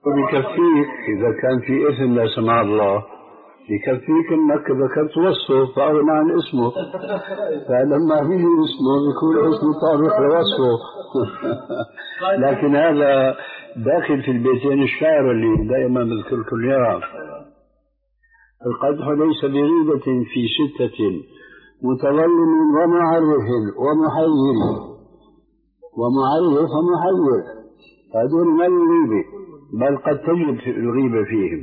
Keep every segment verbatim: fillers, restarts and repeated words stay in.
بكفيك إذا كان في اسم لا سمح الله، بكفيك إنك ذكرت وصفه فأغنى عن اسمه، فلما فيه اسمه يكون اسمه طابق لوصفه. لكن هذا داخل في البيتين الشعر اللي دائما بذكركم إياه. القدح ليس بغيبة في ستة متظلم ومعرف ومحير ومعرف ومحير، هذول ما الغيبة، بل قد تجد الغيبة فيهم.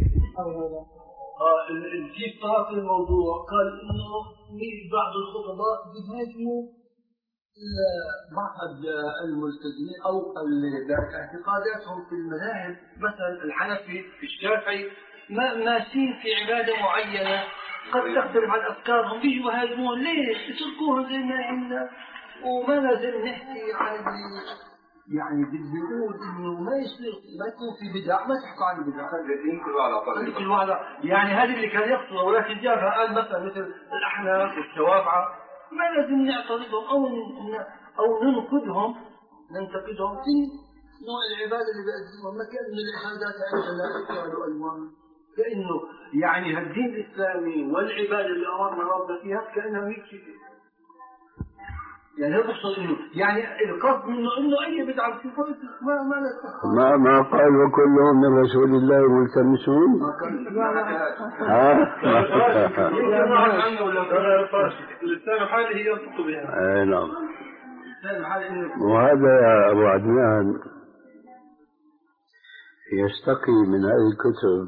الجيب طرف الموضوع قال إنه بعض الخطباء بيهاجموا بعض الملتزمين أو اعتقاداتهم في المذاهب، مثلا الحنفي الشافعي ماشيين في عبادة معينة قد تختلف عن أفكارهم، بيجوا يهاجمون ليش؟ اتركوهم زي ما عندنا وما لازم نحكي عن يعني بيقول إنه ما يصير ما يكون في بدع، ما تحكوا عن البدع، الذين كل على كل واحد يعني هذه اللي كان يقصده، ولكن جابها قال مثلا مثل الأحناف والشوافعة ما لازم نعترضهم أو أو ننقدهم ننتقدهم في نوع العبادة اللي بيقدموها، ما كان من العبادات عندنا أشكال وألوان، كأنه يعني الدين الإسلامي والعبادة اللي أمرنا ربنا فيها كأنها مية شيء. يعني هذا الصوت إنه يعني القصد منه إنه أي بدعة في فرق ما ما ما ما قال وكلهم من رسول الله ملتمسون. ها؟ الإسلام حاله ينطق بها. أي نعم. وهذا يا أبو عدنان يستقي من هذه الكتب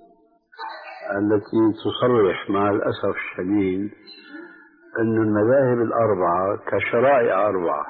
التي تصرح مع الأسف الشديد أن المذاهب الأربعة كشرائع أربعة،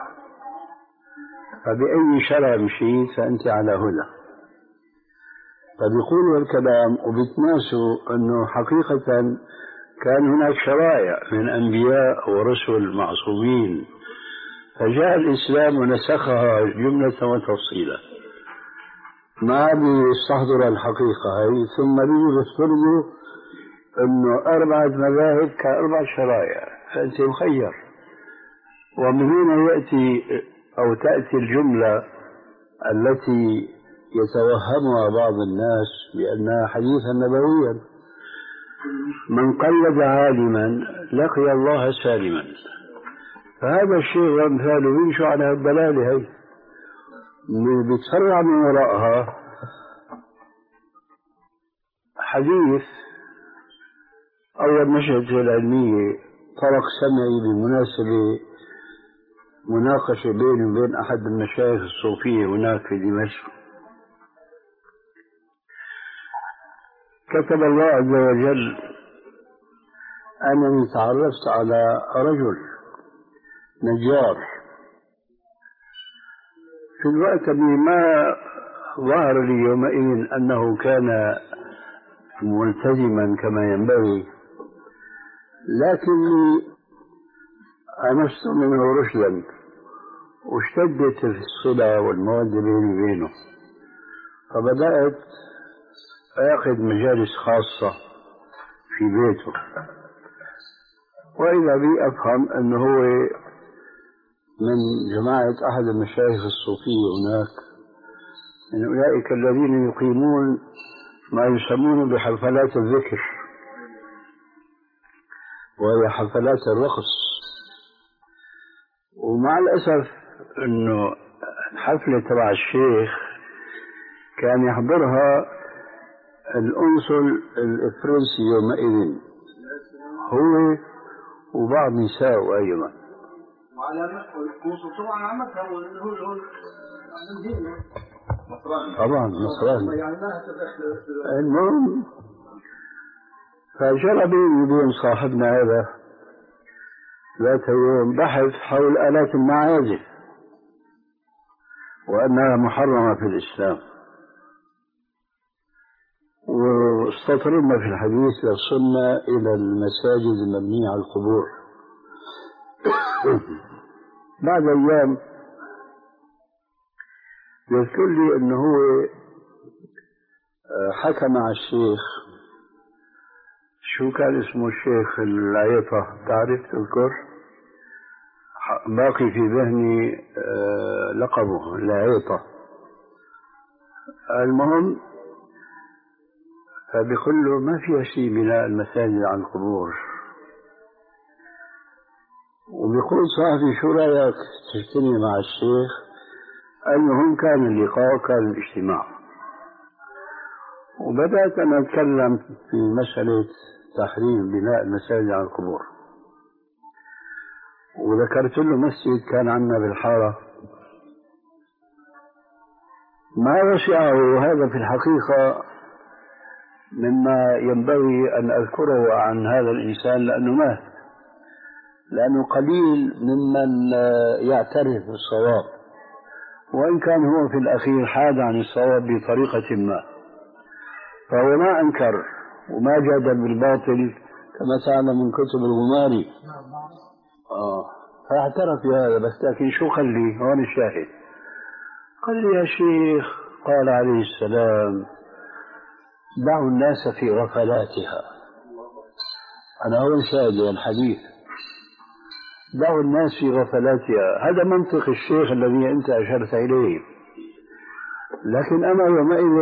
فبأي شرع مشيت فأنت على هدى. فبيقولوا الكلام وبيتناسوا أنه حقيقة كان هناك شرائع من أنبياء ورسل معصومين، فجاء الإسلام ونسخها جملة وتفصيلا، ما بيستحضر الحقيقة هي، ثم بيجوا بيفترضوا أنه أربعة مذاهب كأربع شرائع، فأنت مخير. ومن هنا يأتي أو تأتي الجملة التي يتوهمها بعض الناس بأنها حديثا نبويا: من قلد عالما لقي الله سالما. فهذا الشيء وامثاله يمشوا على الضلالة هي، بيتفرع من وراءها حديث أول نشأته العلمية طرق سمعي بمناسبة مناقشة بيني وبين أحد المشايخ الصوفية هناك في دمشق. كتب الله عز وجل أنني تعرفت على رجل نجار في الوقت اللي ما ظهر لي يومئذ أنه كان ملتزما كما ينبغي، لكني أنست منه رشدا واشتدت في الصلة والمودة بيني وبينه، فبدأت أخذ مجالس خاصة في بيته، وإذا بي أفهم أنه هو من جماعة أحد المشايخ الصوفية هناك، من أولئك الذين يقيمون ما يسمون بحفلات الذكر وهي حفلات الرقص. ومع الأسف أنه الحفلة تبع الشيخ كان يحضرها الأنصل الفرنسي يومئذ هو وبعض نساء أيضا. وعلى الأنصل طبعا عمتها هو هو طبعا نصراني. المهم فجرى بيني وبين صاحبنا هذا ذات يوم بحث حول آلات المعازف وأنها محرمة في الإسلام، واستطرنا في الحديث وصلنا إلى المساجد المبنية على القبور. بعد أيام يذكر لي أنه هو حكى مع الشيخ، شو كان اسمه الشيخ العيطة، تعرف تذكر؟ باقي في ذهني لقبه العيطة. المهم فبيقول له ما فيها شيء بناء المساجد على القبور. وبيقول صاحبي شو رأيك تجتمع مع الشيخ؟ أنهم كان اللقاء كان الاجتماع. وبدأت أنا أتكلم في مسألة تحريم بناء المساجد على القبور، وذكرت له مسجد كان عندنا بالحارة ما وسعه هذا في الحقيقة مما ينبغي أن أذكره عن هذا الإنسان لأنه مات، لأنه قليل ممن يعترف بالصواب، وإن كان هو في الأخير حاد عن الصواب بطريقة ما، فهو ما أنكر وما جادل بالباطل كما تعلم من كتب الغماري. آه فاعترف بهذا، بس لكن شو قال لي هون الشاهد؟ قال لي يا شيخ قال عليه السلام دعوا الناس في غفلاتها. أنا هون شاهد الحديث، دعوا الناس في غفلاتها، هذا منطق الشيخ الذي أنت أشرت إليه. لكن أنا يومئذ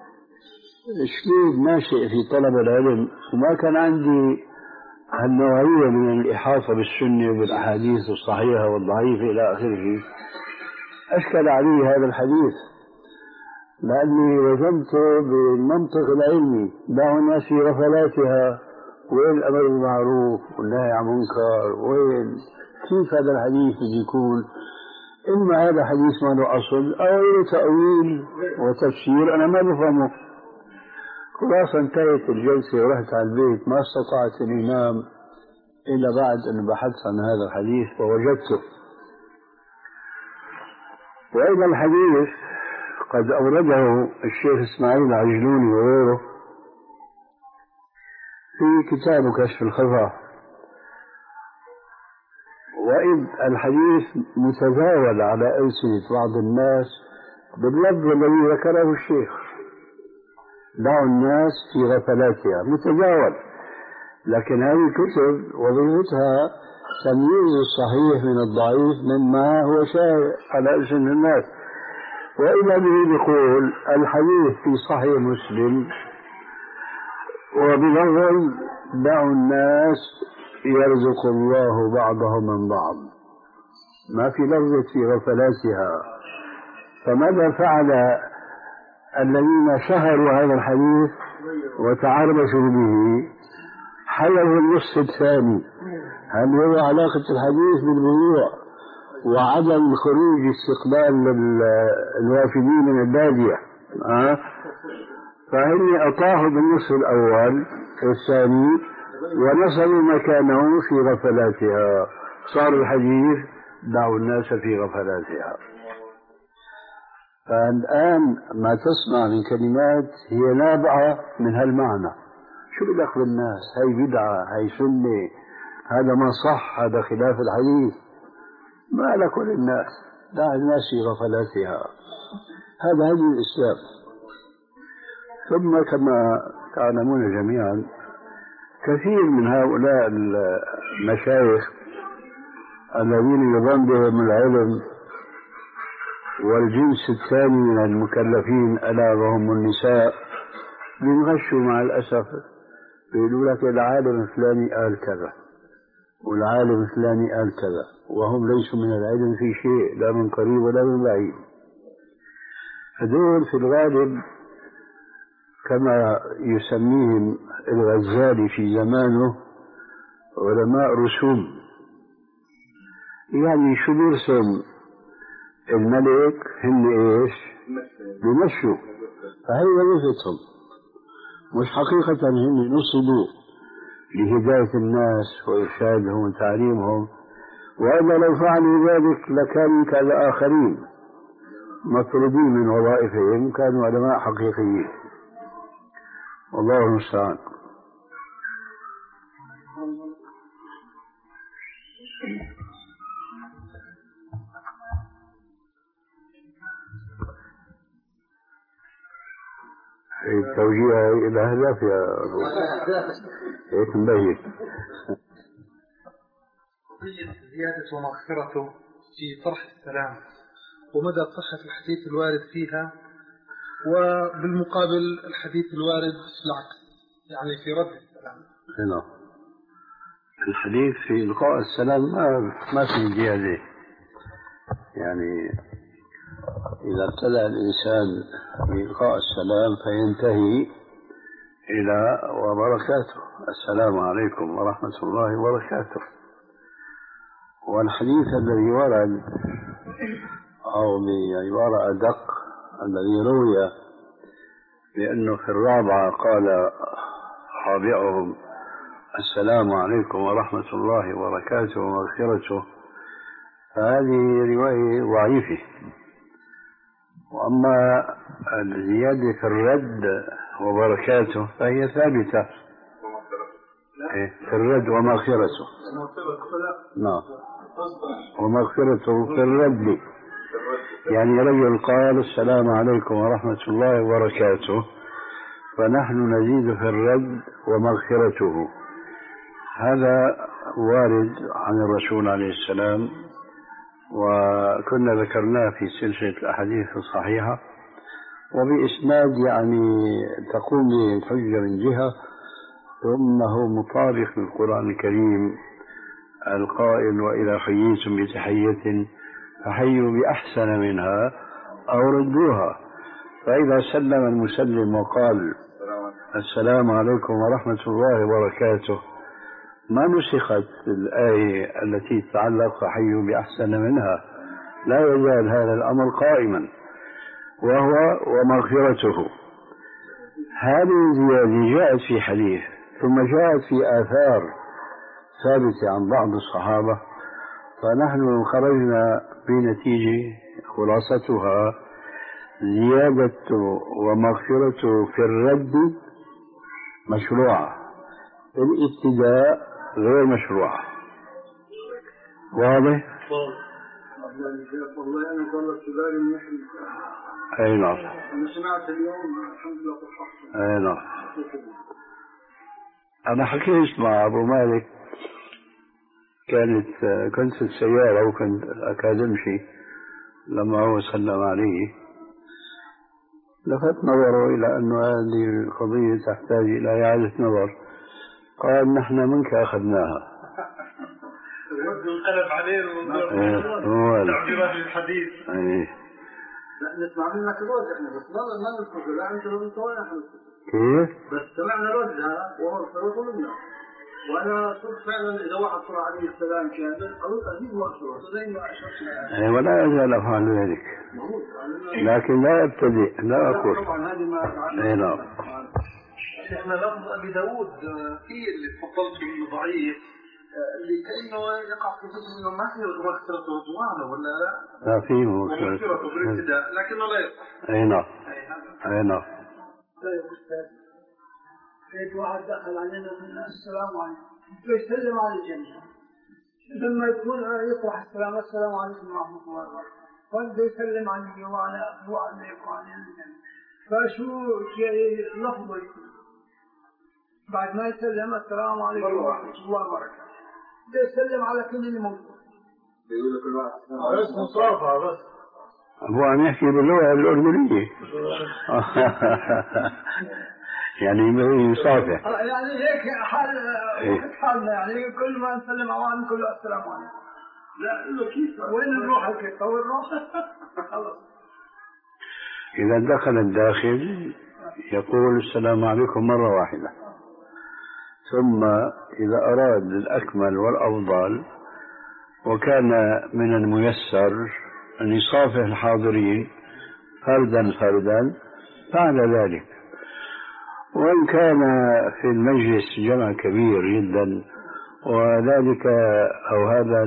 شديد ناشئ في طلب العلم، وما كان عندي هالنوعية من الإحاطة بالسنة وبالأحاديث الصحيحة والضعيفة إلى آخره. أشكل علي هذا الحديث لأني وزنت بالمنطق العلمي، دعوا الناس في غفلاتها، وين الأمر بالمعروف والنهي عن المنكر، وين كيف هذا الحديث بده يكون؟ إما هذا حديث ما له أصل أو له تأويل وتفسير أنا ما بفهمه. خلاصة انتهت الجلسة ورحت على البيت، ما استطعت الإمام إلا بعد أن بحثت عن هذا الحديث ووجدته. وأيضا الحديث قد أورده الشيخ إسماعيل العجلوني وغيره في كتاب كشف الخفا، وإذ الحديث متداول على ألسنة بعض الناس باللفظ الذي ذكره الشيخ، دعوا الناس في غفلاتها، متداول. لكن هذه الكتب وظيفتها تمييز الصحيح من الضعيف مما هو شائع على ألسنة الناس. وإذا به يقول الحديث في صحيح مسلم وبلفظ دعوا الناس يرزق الله بعضهم من بعض، ما في لفظة في غفلاتها. فماذا فعل الذين شهروا هذا الحديث وتعرفوا به؟ حيوا النصف الثاني، هل هو علاقة الحديث بالبيوع وعدم خروج استقبال الوافدين من البادية. أه؟ فهم أطاحوا بالنصف الأول الثاني ونصبوا مكانه في غفلاتها، صار الحديث دعوا الناس في غفلاتها. فالآن ما تسمع من كلمات هي نابعة من هالمعنى. شو بدخل الناس؟ هاي بدعة، هاي سنة، هذا ما صح، هذا خلاف الحديث. ما لك وللناس، دع الناس في غفلاتها، هذا هدي الإسلام. ثم كما تعلمون جميعا كثير من هؤلاء المشايخ الذين يظن بهم العلم والجنس الثاني من المكلفين ألا وهم النساء بينغشوا مع الأسف، بيقولوا لك العالم الفلاني قال كذا والعالم الفلاني قال كذا، وهم ليسوا من العلم في شيء لا من قريب ولا من بعيد. هذول في الغالب كما يسميهم الغزالي في زمانه علماء رسوم، يعني شو بيرسم الملك هن ايش؟ بمشوا، فهي وظيفتهم، مش حقيقة هن نصبوا لهداية الناس وإرشادهم وتعليمهم، وإلا لو فعلوا ذلك لكانوا كالآخرين مطرودين من وظائفهم، كانوا علماء حقيقيين. والله المستعان. التوجيه إلى أهداف يا أبو هيك مبين. زيادة ومغفرته في طرح السلام، ومدى صحة الحديث الوارد فيها، وبالمقابل الحديث الوارد في العكس، يعني في رد السلام. هنا الحديث في إلقاء السلام ما, ما في زيادة، يعني إذا ابتدأ الإنسان بإلقاء السلام فينتهي إلى وبركاته، السلام عليكم ورحمة الله وبركاته. والحديث الذي ورد أو بعبارة أدق الذي روي بأنه في الرابعة قال رابعهم السلام عليكم ورحمة الله وبركاته ومغفرته، فهذه رواية ضعيفة. وأما الزيادة في الرد وبركاته فهي ثابتة في الرد ومغفرته. نعم، ومغفرته في الرد، يعني رجل قال السلام عليكم ورحمة الله وبركاته فنحن نزيد في الرد ومغفرته. هذا وارد عن الرسول عليه السلام، وكنا ذكرناه في سلسلة الأحاديث الصحيحة، وبإسناد يعني تقوم به الحجة من جهة، ثم هو مطابق للقرآن الكريم القائل وإذا حييتم بتحية فحيوا بأحسن منها أو ردوها. فإذا سلم المسلم وقال السلام عليكم ورحمة الله وبركاته ما نسخت الآية التي تتعلق فحيوا بأحسن منها، لا يزال هذا الأمر قائما، وهو ومغفرته. هذه الزيادة جاءت في حديث، ثم جاءت في آثار ثابتة عن بعض الصحابة، فنحن خرجنا بنتيجة خلاصتها زيادة ومغفرة في الرد مشروعة، الابتداء غير مشروعة. واضح؟ والله أنا ظلت بالي من يحيي. أي نعم. أنا سمعت اليوم الحمد لله صححت. أي نعم. أنا حكيت مع أبو مالك، كانت كنت في السيارة وكنت أكاد أمشي لما هو سلم علي، لفت نظره إلى أن هذه القضية تحتاج إلى إعادة نظر. قال نحن منك أخذناها. الرد انقلب عليه الموضوع تعبيرات الحديث. نسمع منك الرد احنا بس ما ما نذكر، لا انت لو انت وين احنا كيف؟ بس سمعنا ردها وهو فرض منا، وانا صرت فعلا اذا واحد صلى عليه السلام كامل او ازيد مغفرة زي ما اشرت. اي ولا ازال افعل ذلك، لكن لا ابتدئ، لا اقول. طبعا هذه ما اي نعم. شيخنا لفظ ابي داود في اللي تفضلت انه ضعيف، اللي كأنه يقع في جزء انه ما في مغفرة رضوانه ولا لا؟ لا في مغفرة بالابتداء لكنه لا يصح. اي نعم. اي نعم. طيب استاذ، لقيت واحد دخل علينا من السلام عليكم، يسلم على الجميع، لما يكون يطرح السلام السلام عليكم ورحمة الله وبركاته، فبده يسلم علي وعلى وعليكم وعلى الجميع، فشو لفظه يكون بعد ما يسلم السلام عليكم ورحمة الله وبركاته بده يسلم على كل اللي موجود، بيقول لك كل واحد بس مصافحة بس. أبو عم يحكي باللغة الأردنية. يعني يصافح. يعني هيك حال وقت حالنا، يعني كل ما نسلم على بعض كل السلام عليكم. لا له كيف وين نروح هيك طول نروح خلص. إذا دخل الداخل يقول السلام عليكم مرة واحدة، ثم إذا أراد الأكمل والأفضل وكان من الميسر أن يصافح الحاضرين فردا فردا فعل ذلك. وإن كان في المجلس جمع كبير جدا وذلك أو هذا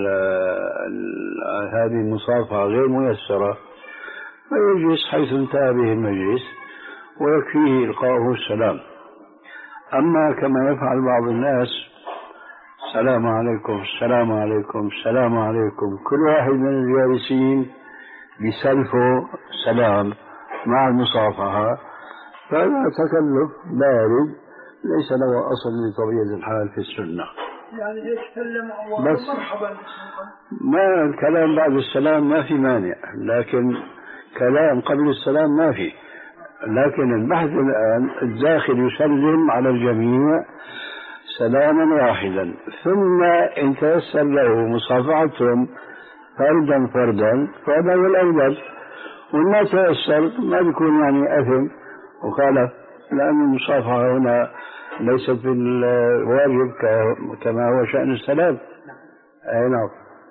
هذه المصافحة غير ميسرة فيجلس حيث انتهى به المجلس ويكفيه إلقاؤه السلام. أما كما يفعل بعض الناس السلام عليكم السلام عليكم السلام عليكم، كل واحد من الجالسين بسلفه سلام مع المصافحة، فهذا تكلف بارد ليس له أصل لطبيعة الحال في السنة. يعني هيك سلم بس مرحبا، ما الكلام بعد السلام ما في مانع، لكن كلام قبل السلام ما في. لكن البحث الآن الداخل يسلم على الجميع سلاما واحدا، ثم إن تيسر له مصافحتهم فردا فردا فهذا هو الأفضل، وما تيسر ما بيكون يعني أثم وخالف، لأن المصافحة هنا ليست بالواجب كما هو شأن السلام. أي نعم.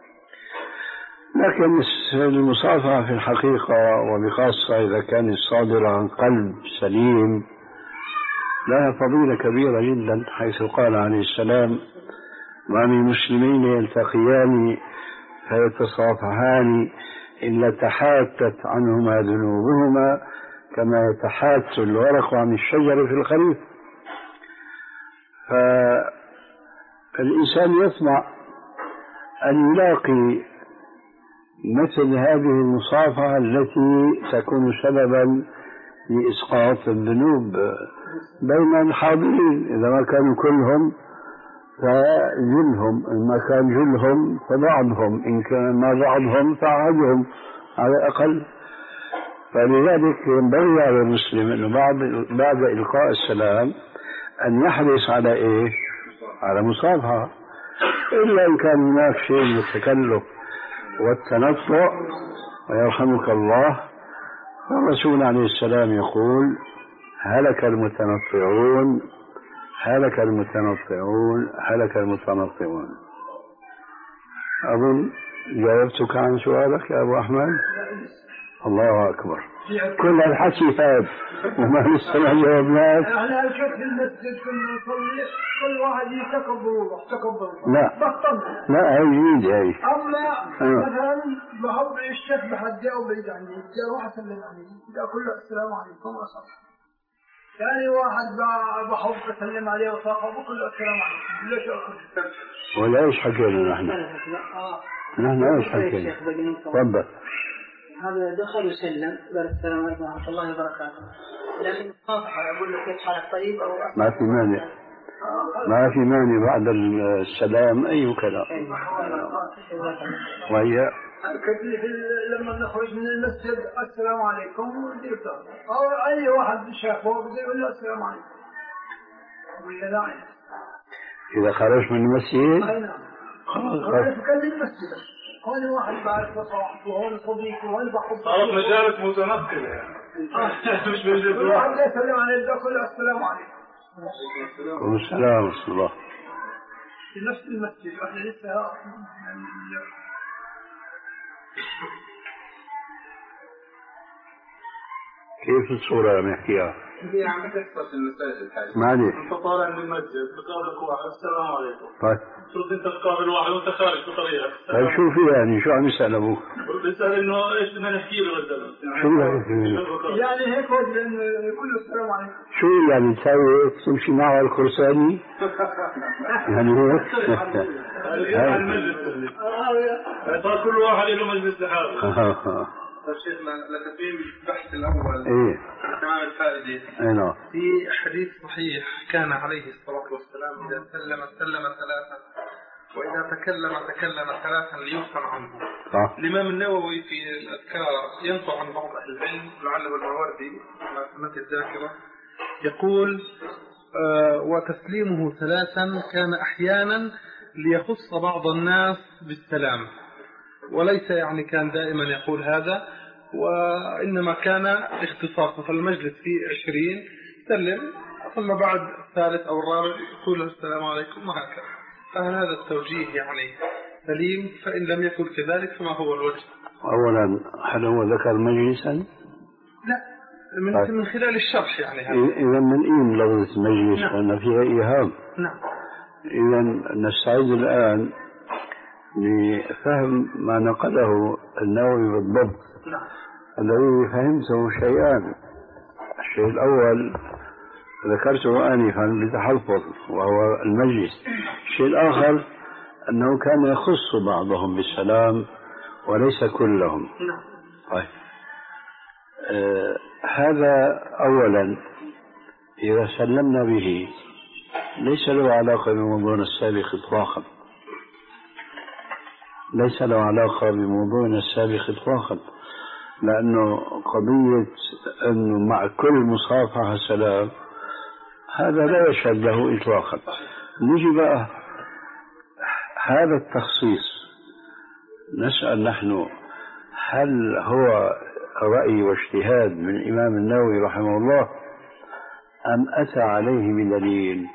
لكن المصافحة في الحقيقة وبخاصة إذا كانت صادرة عن قلب سليم لها فضيلة كبيرة جدا، حيث قال عليه السلام: ما من مسلمين يلتقيان فيتصافحان إلا تحاتت عنهما ذنوبهما كما يتحات الورق عن الشجر في الخريف. فالإنسان يطمع أن يلاقي مثل هذه المصافحة التي تكون سببا لإسقاط الذنوب بين الحاضرين، إذا ما كانوا كلهم فجلهم، إن ما كان جلهم فبعضهم، إن كان ما بعضهم فأحدهم على الأقل. فلذلك ينبغي على المسلم أنه بعد, بعد إلقاء السلام أن يحرص على إيه؟ على مصافحة، إلا إن كان هناك شيء من التكلف والتنطع ويرحمك الله. فالرسول عليه السلام يقول: هلك المتنطعون هلك المتنطعون هلك المتنطعون. أظن جاوبتك عن سؤالك يا أبو أحمد. الله أكبر، كل الحكي فات وما لسه ما جاوبناك. احنا نشوف في المسجد كنا نصلي كل واحد يتكبر ويروح تكبر. لا بطلنا. لا هي جديدة هي. أما أيوة. مثلا بحب الشيخ بحد أو بعيد عني، بدي أروح أسلم عليه، بدي أقول له السلام عليكم وأصلي. ثاني واحد بحب أسلم عليه وصاحبه بقول له السلام عليكم. ليش أقول؟ ولا إيش حكينا نحن؟ نحن إيش حكينا؟ تفضل. هذا دخل وسلم قال السلام عليكم ورحمة الله وبركاته، لكن صافحة أقول له كيف حالك طيب أو ما في مانع، ما في مانع بعد السلام أي كلام. وهي كيف لما نخرج من المسجد السلام عليكم أو أي واحد شافه بده يقول له السلام عليكم ولا لا؟ إذا خرج من المسجد أي نعم خلاص كان المسجد هون واحد بعرف صاحبه وهون صديقه وهون بحب صارت مجالس متنقلة يعني مش مجلس واحد يسلم عليه بدي أقول له السلام عليكم. وعليكم السلام ورحمة الله. في نفس المسجد احنا لسه كيف الصورة نحكيها؟ هي عم تحصل في المساجد هاي. معلي. انت طالع من المسجد بقابلك واحد السلام عليكم. طيب. شوف انت تقابل واحد وانت خارج بطريقك. طيب شو في يعني شو عم يسأل ابوك؟ بيسأل انه ايش بدنا نحكي له الزلمة. شو يعني؟ يعني هيك هو يقول له السلام عليكم. شو يعني تساوي تمشي معه الخرساني؟ يعني هيك؟ هاي المجلس. صار كل واحد له مجلس لحاله. طيب شيخنا لتتميم البحث الأول إيه تمام الفائدة. أي نعم. في حديث صحيح كان عليه الصلاة والسلام إذا سلم سلم ثلاثا وإذا تكلم تكلم ثلاثا ليغفر عنه. صح. الإمام النووي في الأذكار ينقل عن بعض أهل العلم لعله الماوردي مثل الذاكرة يقول آه وتسليمه ثلاثا كان أحيانا ليخص بعض الناس بالسلام، وليس يعني كان دائما يقول هذا، وإنما كان اختصاص. مثلا المجلس فيه عشرين سلم ثم بعد الثالث أو الرابع يقول له السلام عليكم وهكذا. فهل هذا التوجيه يعني سليم؟ فإن لم يكن كذلك فما هو الوجه؟ أولا هل هو ذكر مجلسا؟ لا من, طيب. من خلال الشرح يعني هذا. إذا من إيم لفظة مجلس لأن فيها إيهام. نعم. إذا نستعيد الآن لفهم ما نقله النووي بالضبط. نعم. الذي فهمته شيئان. الشيء الأول ذكرته آنفا بتحفظ وهو المجلس. الشيء الآخر أنه كان يخص بعضهم بالسلام وليس كلهم. نعم. طيب. آه هذا أولا إذا سلمنا به ليس له علاقة بموضوعنا السابق إطلاقا. ليس له علاقة بموضوعنا السابق إطلاقا. لأنه قضية أنه مع كل مصافحة سلام هذا لا يشهد له إطلاقا. نجي بقى هذا التخصيص نسأل نحن هل هو رأي واجتهاد من الإمام النووي رحمه الله أم أتى عليه بدليل؟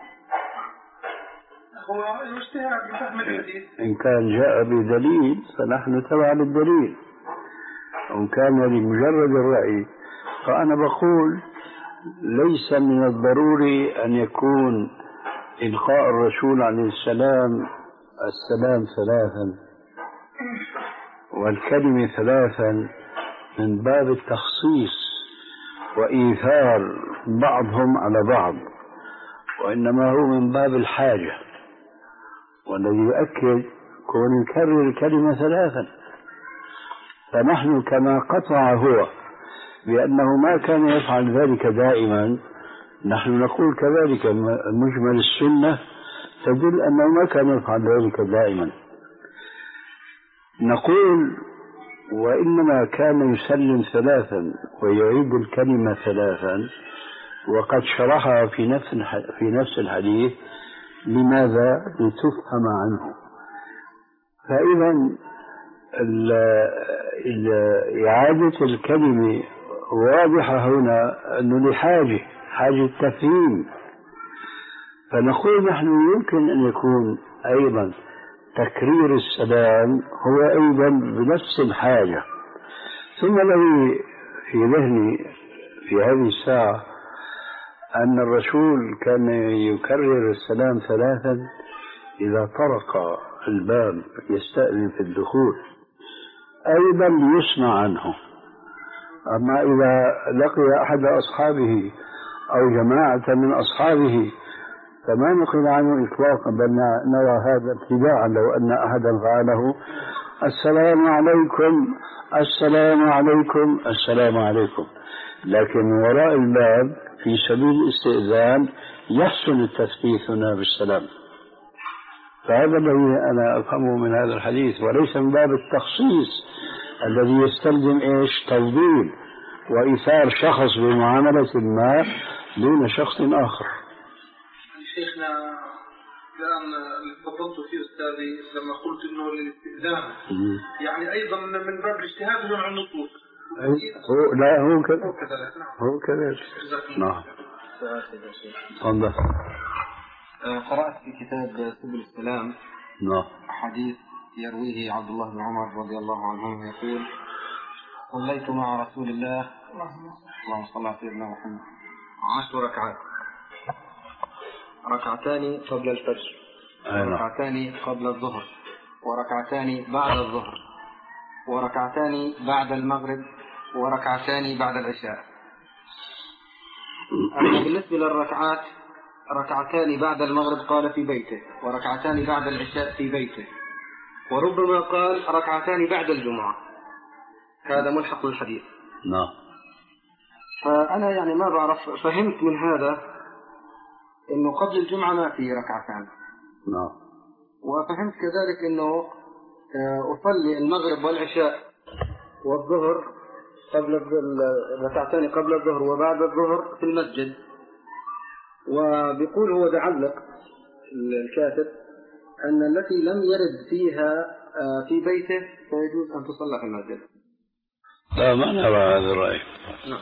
هو الاجتهاد بفهم الحديث. إن كان جاء بدليل فنحن تبع للدليل، وإن كان لمجرد الرأي فأنا بقول ليس من الضروري أن يكون إلقاء الرسول عليه السلام السلام ثلاثا والكلمة ثلاثا من باب التخصيص وإيثار بعضهم على بعض، وإنما هو من باب الحاجة، والذي يؤكد كون يكرر الكلمة ثلاثا. فنحن كما قطع هو بأنه ما كان يفعل ذلك دائما، نحن نقول كذلك مجمل السنة تدل أنه ما كان يفعل ذلك دائما. نقول وإنما كان يسلم ثلاثا ويعيد الكلمة ثلاثا، وقد شرحها في نفس في نفس الحديث. لماذا؟ لتفهم عنه. فإذا إعادة الكلمة واضحة هنا أنه لحاجة حاجة تفهيم. فنقول نحن يمكن أن يكون أيضا تكرير السلام هو أيضا بنفس الحاجة. ثم الذي في ذهني في هذه الساعة أن الرسول كان يكرر السلام ثلاثا إذا طرق الباب يستأذن في الدخول، أيضا ليسمع عنه. أما إذا لقي أحد أصحابه أو جماعة من أصحابه فما نقل عنه إطلاقا، بل نرى هذا ابتداعا. لو أن أحدا فعله السلام عليكم السلام عليكم السلام عليكم، لكن وراء الباب في سبيل الاستئذان يحسن التثبيت هنا بالسلام. فهذا الذي أنا أفهمه من هذا الحديث، وليس من باب التخصيص الذي يستلزم إيش تفضيل وإيثار شخص بمعاملة ما دون شخص آخر. شيخنا الكلام اللي تفضلت فيه أستاذي لما قلت إنه للاستئذان يعني أيضا من باب الاجتهاد ونوع النصوص. هو لا هو كذا هو كذا نعم. تفضل. قرأت في كتاب سبل السلام نعم حديث يرويه عبد الله بن عمر رضي الله عنه يقول: صليت مع رسول الله اللهم صل على سيدنا محمد عشر ركعات، ركعتان قبل الفجر وركعتان قبل الظهر وركعتان بعد الظهر وركعتان بعد المغرب وركعتان بعد العشاء. أما بالنسبة للركعات ركعتان بعد المغرب قال في بيته، وركعتان بعد العشاء في بيته، وربما قال ركعتان بعد الجمعة. هذا ملحق الحديث. نعم. فأنا يعني ما بعرف، فهمت من هذا إنه قبل الجمعة ما في ركعتان. نعم. وفهمت كذلك إنه أصلي المغرب والعشاء والظهر قبل ركعتان قبل الظهر وبعد الظهر في المسجد. وبيقول هو بعلق الكاتب أن التي لم يرد فيها في بيته فيجوز أن تصلى في المسجد. لا ما نرى هذا الرأي. نعم.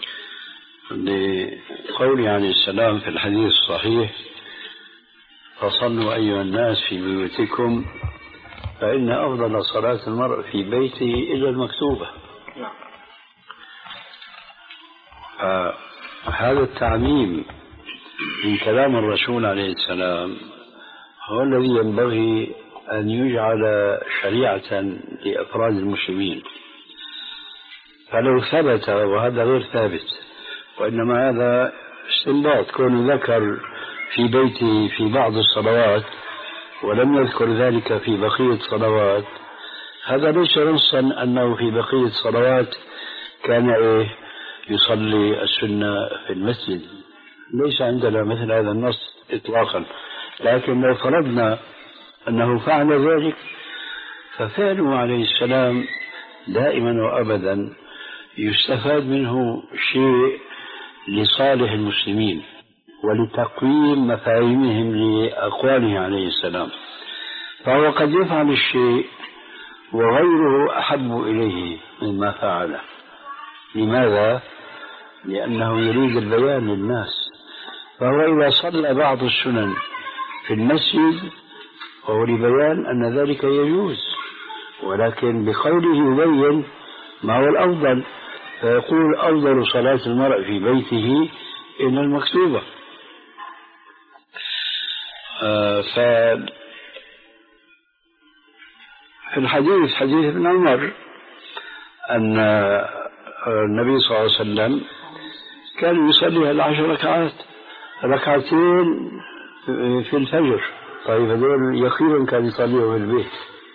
لقول عن السلام في الحديث الصحيح: فصلوا أيها الناس في بيوتكم فإن أفضل صلاة المرء في بيته إلا المكتوبة. نعم. هذا التعميم من كلام الرسول عليه السلام هو الذي ينبغي أن يجعل شريعة لأفراد المسلمين. فلو ثبت، وهذا غير ثابت وإنما هذا استنباط، كون ذكر في بيته في بعض الصلوات ولم يذكر ذلك في بقية الصلوات، هذا ليس نصا أنه في بقية الصلوات كان إيه يصلي السنة في المسجد. ليس عندنا مثل هذا النص إطلاقا. لكن لو فرضنا أنه فعل ذلك ففعله عليه السلام دائما وأبدا يستفاد منه شيء لصالح المسلمين ولتقويم مفاهيمهم لأقواله عليه السلام، فهو قد يفعل الشيء وغيره أحب إليه مما فعله. لماذا؟ لأنه يريد البيان للناس، فهو إذا صلى بعض السنن في المسجد فهو لبيان أن ذلك يجوز، ولكن بقوله يبين ما هو الأفضل، فيقول أفضل صلاة المرء في بيته إلا المكتوبة. آه ف في الحديث حديث ابن عمر أن النبي صلى الله عليه وسلم كان يصلي العشر ركعات، ركعتين في الفجر. طيب هذول يقينا كان يصليه في البيت،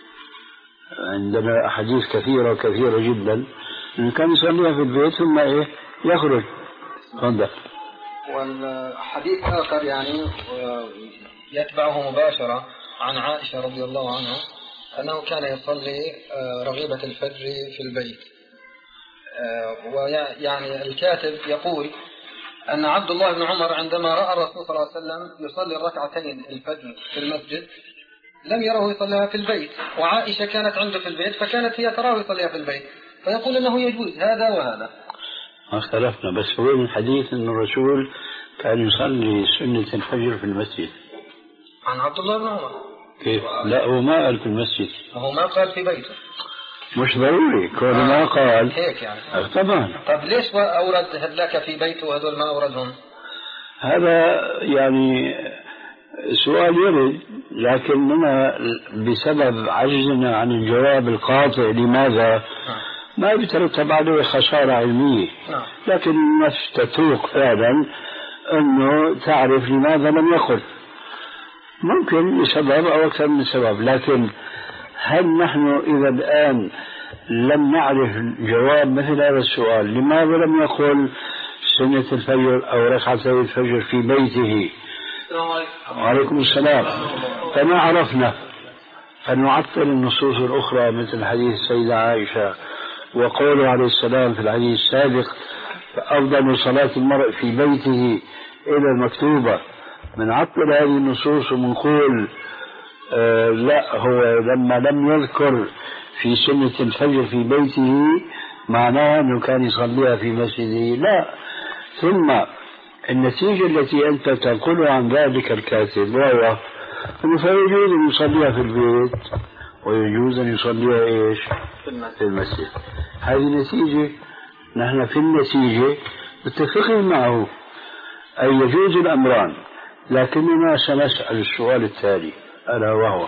عندنا أحاديث كثيرة كثيرة جدا كان يصليها في البيت ثم إيه يخرج. تفضل. والحديث آخر يعني يتبعه مباشرة عن عائشة رضي الله عنها أنه كان يصلي رغيبة الفجر في البيت. ويعني الكاتب يقول أن عبد الله بن عمر عندما رأى الرسول صلى الله عليه وسلم يصلي الركعتين الفجر في المسجد لم يره يصليها في البيت، وعائشة كانت عنده في البيت فكانت هي تراه يصليها في البيت، فيقول أنه يجوز هذا وهذا. ما اختلفنا، بس هو من الحديث أن الرسول كان يصلي سنة الفجر في المسجد. عن عبد الله بن عمر. كيف؟ لا هو ما قال في المسجد، هو ما قال في بيته. مش ضروري كون آه. ما قال هيك يعني. طبعا. طب ليش أورد هذاك في بيته وهذول ما أوردهم؟ هذا يعني سؤال يرد، لكننا بسبب عجزنا عن الجواب القاطع لماذا ما يترتب عليه خسارة علمية، لكن النفس تتوق فعلا أنه تعرف لماذا لم يقل، ممكن لسبب أو أكثر من سبب. لكن هل نحن إذا الآن لم نعرف جواب مثل هذا السؤال لماذا لم يقل سنة الفجر أو ركعتي الفجر في بيته؟ وعليكم السلام. فما عرفنا فنعطل النصوص الأخرى مثل حديث السيدة عائشة وقوله عليه السلام في الحديث السابق أفضل صلاة المرء في بيته إلى المكتوبة. من عطل هذه النصوص ومنقول آه لا هو لما لم يذكر في سنة الفجر في بيته معناه أنه كان يصليها في مسجده، لا. ثم النتيجة التي أنت تنقلها عن ذلك الكاتب وهو أنه فيجوز أن يصليها في البيت ويجوز أن يصليها إيش في المسجد. هذه نتيجة نحن في النتيجة متفقين معه أي يجوز الأمران، لكننا سنسأل السؤال التالي ألا وهو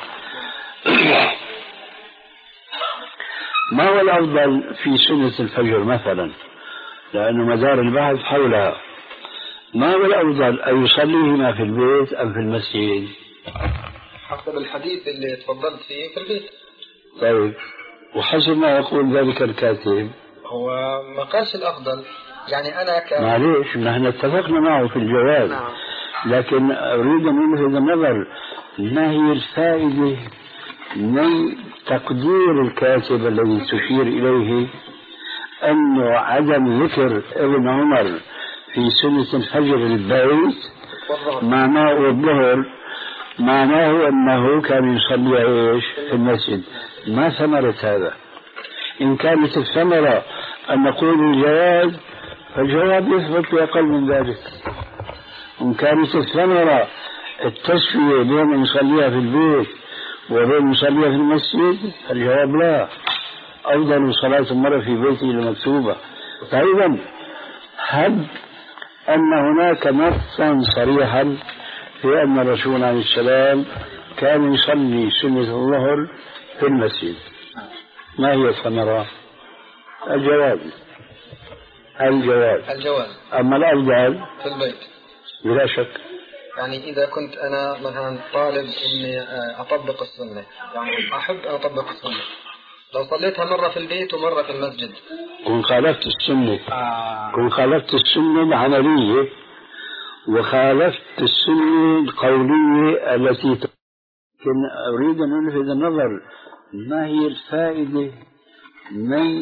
ما هو الأفضل في سنة الفجر مثلا، لأنه مدار البحث حولها. ما هو الأفضل أن يصليهما في البيت أم في المسجد؟ حسب الحديث اللي تفضلت فيه في البيت. طيب وحسب ما يقول ذلك الكاتب هو ما قالش الأفضل، يعني أنا ك معليش نحن اتفقنا معه في الجواب. نعم. لكن أريد أن ألفت النظر ما هي الفائدة من تقدير الكاتب الذي تشير إليه أنه عدم ذكر ابن عمر في سنة الفجر البيت معناه والظهر معناه أنه كان يصلي إيش في المسجد. ما ثمرة هذا؟ إن كانت الثمرة أن نقول الجواز فالجواب يثبت بأقل من ذلك. إن كانت الثمرة التسوية بين أن يصليها في البيت وبين يصليها في المسجد فالجواب لا، أفضل صلاة المرء في بيته المكتوبة. طيبا هل أن هناك نصا صريحا في أن الرسول عليه السلام كان يصلي سنة الظهر في المسجد؟ ما هي الثمرة؟ الجواز الجواز الجواز أما الأفضل في البيت بلا شك. يعني إذا كنت أنا مثلا طالب إني أطبق السنة، يعني أحب أن أطبق السنة، لو صليتها مرة في البيت ومرة في المسجد كن خالفت السنة. آه. كن خالفت السنة العملية وخالفت السنة القولية التي لكن أريد أن ألفت النظر ما هي الفائدة من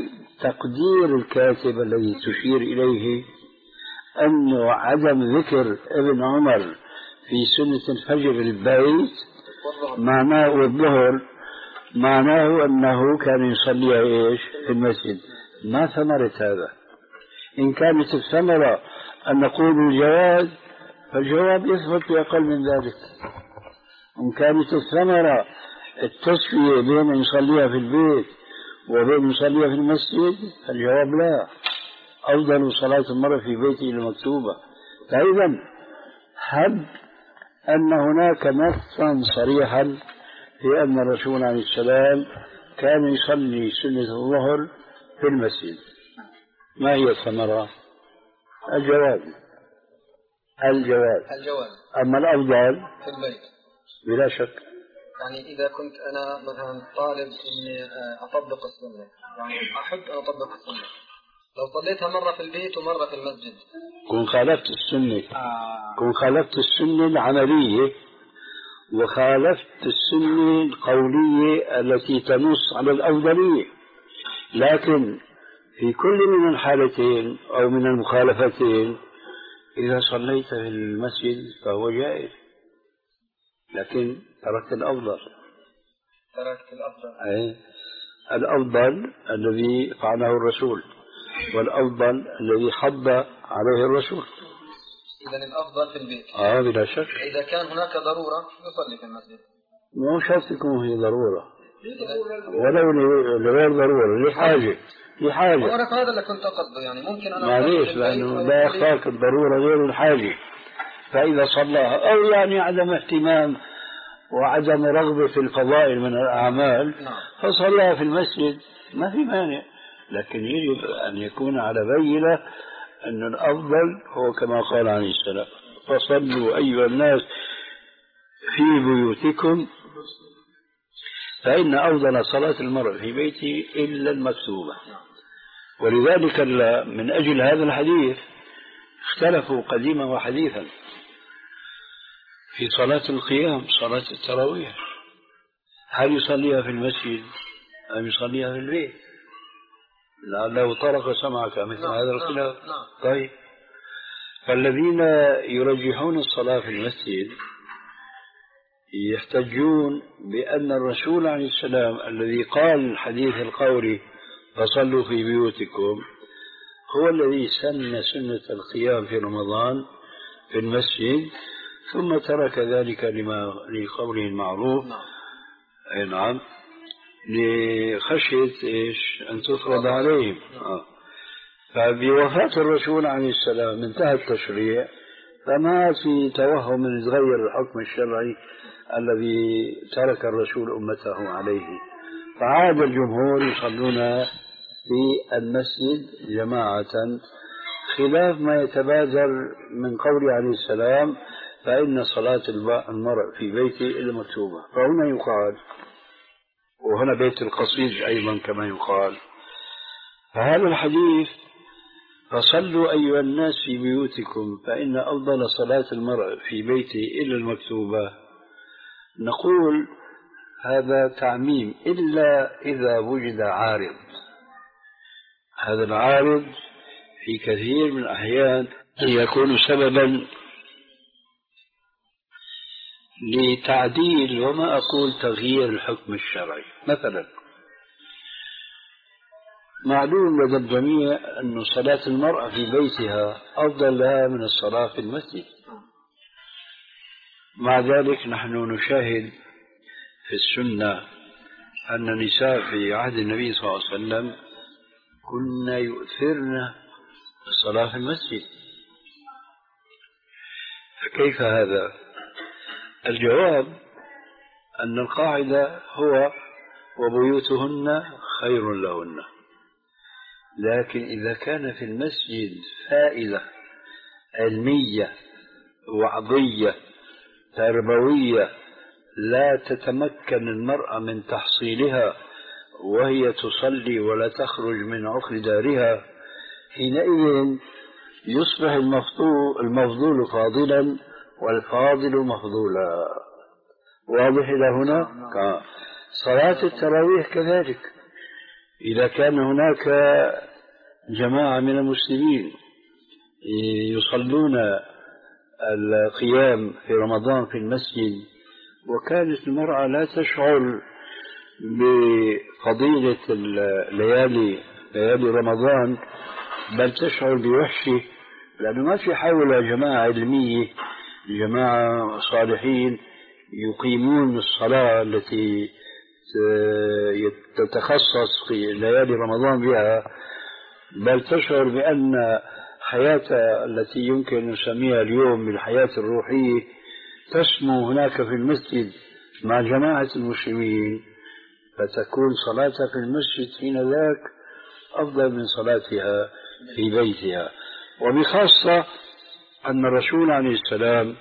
تقدير الكاتب الذي تشير إليه أنه عدم ذكر ابن عمر في سنة الفجر البيت معناه والظهر معناه أنه كان يصلي إيش في المسجد. ما ثمرة هذا؟ إن كانت الثمرة أن نقول الجواز فالجواب يثبت بأقل من ذلك. إن كانت الثمرة التسوية بين يصليها في البيت وبين يصليها في المسجد فالجواب لا، أفضل صلاة المرء في بيته المكتوبة. فإذا هب أن هناك نصا صريحا في أن الرسول عليه السلام كان يصلي سنة الظهر في المسجد. ما هي الثمرة؟ الجواز الجواز الجواز أما الأفضل في البيت بلا شك. يعني إذا كنت أنا مثلا طالب إني أطبق السنة، يعني أحب أن أطبق السنة، لو صليتها مرة في البيت ومرة في المسجد كن خالفت السنة آه. كن خالفت السنة العملية وخالفت السنة القولية التي تنص على الأفضلية. لكن في كل من الحالتين أو من المخالفتين إذا صليت في المسجد فهو جائز، لكن تركت الأفضل. تركت الأفضل أي الأفضل الذي فعله الرسول والأفضل الذي حض عليه الرسول. إذن الأفضل في البيت. آه بلا شك. إذا كان هناك ضرورة يصلي في المسجد. مو شرط تكون هي ضرورة، ولو لغير ضرورة لحاجة لحاجة. وأنا هذا اللي كنت أقصده، يعني ممكن أنا معليش لأنه لا يخفاك الضرورة غير الحاجة. فإذا صلاها أو يعني عدم اهتمام وعدم رغبة في الفضائل من الأعمال فصلاها في المسجد ما في مانع، لكن يجب أن يكون على بينة أن الأفضل هو كما قال عليه السلام فصلوا أيها الناس في بيوتكم فإن أفضل صلاة المرء في بيته إلا المكتوبة. ولذلك من أجل هذا الحديث اختلفوا قديما وحديثا في صلاة القيام، صلاة التراويح، هل يصليها في المسجد أم يصليها في البيت؟ لعله طرق سمعك مثل هذا الخلاف. طيب، فالذين يرجحون الصلاة في المسجد يحتجون بأن الرسول عليه السلام الذي قال الحديث القولي فصلوا في بيوتكم هو الذي سن سنة القيام في رمضان في المسجد ثم ترك ذلك لما لقوله المعروف. أي نعم، لخشية إيش أن تفرض عليهم. آه. فبوفاة الرسول عليه السلام انتهى التشريع، فما في توهم من يتغير الحكم الشرعي الذي ترك الرسول أمته عليه، فعاد الجمهور يصلون في المسجد جماعة خلاف ما يتبادر من قول عليه السلام فإن صلاة المرء في بيته إلا مكتوبة. فهنا يقال، وهنا بيت القصيد أيضا كما يقال، فهذا الحديث فصلوا أيها الناس في بيوتكم فإن أفضل صلاة المرء في بيته إلا المكتوبة، نقول هذا تعميم إلا إذا وجد عارض. هذا العارض في كثير من الأحيان يكون سببا لتعديل وما أقول تغيير الحكم الشرعي. مثلا معلوم لدى الجميع أن صلاة المرأة في بيتها أفضل لها من الصلاة في المسجد، مع ذلك نحن نشاهد في السنة أن النساء في عهد النبي صلى الله عليه وسلم كن يؤثرن الصلاة في المسجد. فكيف هذا؟ الجواب أن القاعدة هو وبيوتهن خير لهن، لكن إذا كان في المسجد فائدة علمية وعظية تربوية لا تتمكن المرأة من تحصيلها وهي تصلي ولا تخرج من عقل دارها، حينئذ يصبح المفضول, المفضول فاضلا والفاضل مفضولا. واضح إلى هنا؟ صلاة التراويح كذلك، إذا كان هناك جماعة من المسلمين يصلون القيام في رمضان في المسجد، وكانت المرأة لا تشعر بفضيلة الليالي ليالي رمضان، بل تشعر بوحشة، لأنه ما في حولها جماعة علمية، جماعة صالحين يقيمون الصلاة التي تتخصص في ليالي رمضان بها، بل تشعر بأن حياتها التي يمكن نسميها اليوم بالحياة الروحية تسمو هناك في المسجد مع جماعة المسلمين، فتكون صلاتها في المسجد حين ذاك أفضل من صلاتها في بيتها. وبخاصة أن الرسول عليه السلام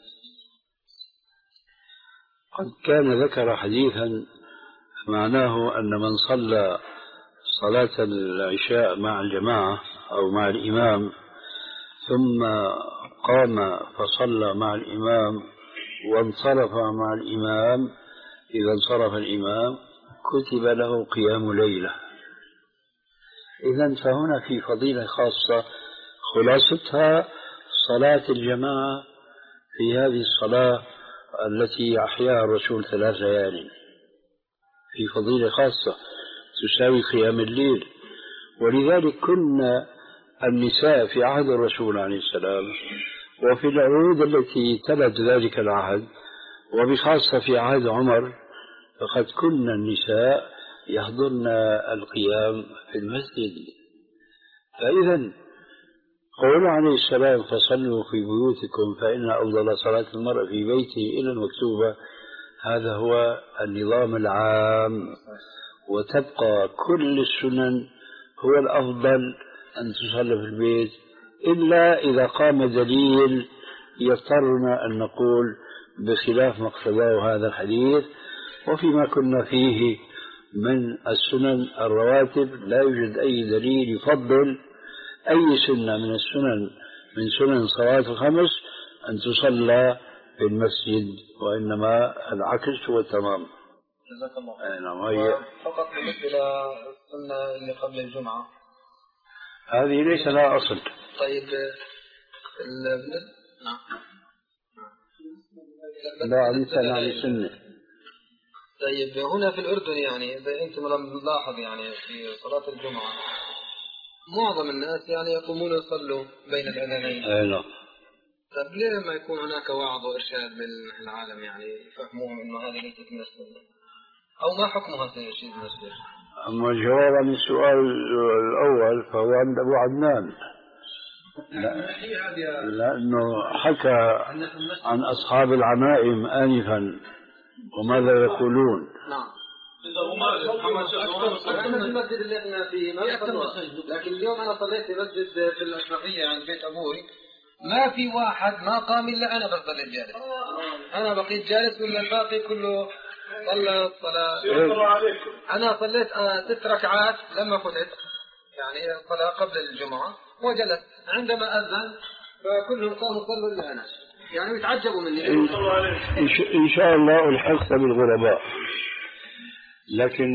قد كان ذكر حديثا معناه أن من صلى صلاة العشاء مع الجماعة أو مع الإمام ثم قام فصلى مع الإمام وانصرف مع الإمام، إذا انصرف الإمام كتب له قيام ليلة. إذن فهنا في فضيلة خاصة خلاصتها صلاة الجماعة في هذه الصلاة التي أحياها الرسول ثلاث ليال، في فضيلة خاصة تساوي قيام الليل. ولذلك كنا النساء في عهد الرسول عليه السلام وفي العهود التي تلت ذلك العهد، وبخاصة في عهد عمر، فقد كنا النساء يحضرن القيام في المسجد. فإذا قول عليه السلام فصلوا في بيوتكم فإن أفضل صلاة المرء في بيته إلى المكتوبة، هذا هو النظام العام، وتبقى كل السنن هو الأفضل أن تصلي في البيت، إلا إذا قام دليل يضطرنا أن نقول بخلاف ما اقتضاه هذا الحديث. وفيما كنا فيه من السنن الرواتب لا يوجد أي دليل يفضل أي سنة من السنن من سنن صلاة الخمس أن تصلى في المسجد، وإنما العكس هو تمام. جزاك الله خير. نعم. هي فقط بالنسبة للسنة اللي قبل الجمعة هذه ليس لها أصل. طيب ال... نعم لا ليس لها سنة. طيب هنا في الأردن يعني إذا أنتم لم نلاحظ يعني في صلاة الجمعة معظم الناس يعني يقومون يصلوا بين الأذانين. أي نعم. طيب ليه ما يكون هناك وعظ وإرشاد بالعالم يعني يفهموهم إنه هذه ليست من السنة، أو ما حكمها شيء من السنة؟ أما الجواب عن السؤال الأول فهو عند أبو عدنان، لا لأنه حكى عن أصحاب العمائم آنفا وماذا يقولون. نعم. أكثر من المسجد اللي احنا فيه ما يصلوا، لكن اليوم أنا صليت في مسجد في الأشرفية عند بيت أبوي ما في واحد ما قام إلا أنا بس ضليت جالس، أنا بقيت جالس ولا الباقي كله صلى الصلاة. أنا صليت ست ركعات لما فتت يعني الصلاة قبل الجمعة وجلست، عندما أذن فكلهم قاموا صلوا إلا أنا، يعني يتعجبوا مني. إن شاء الله الحق بالغرباء. لكن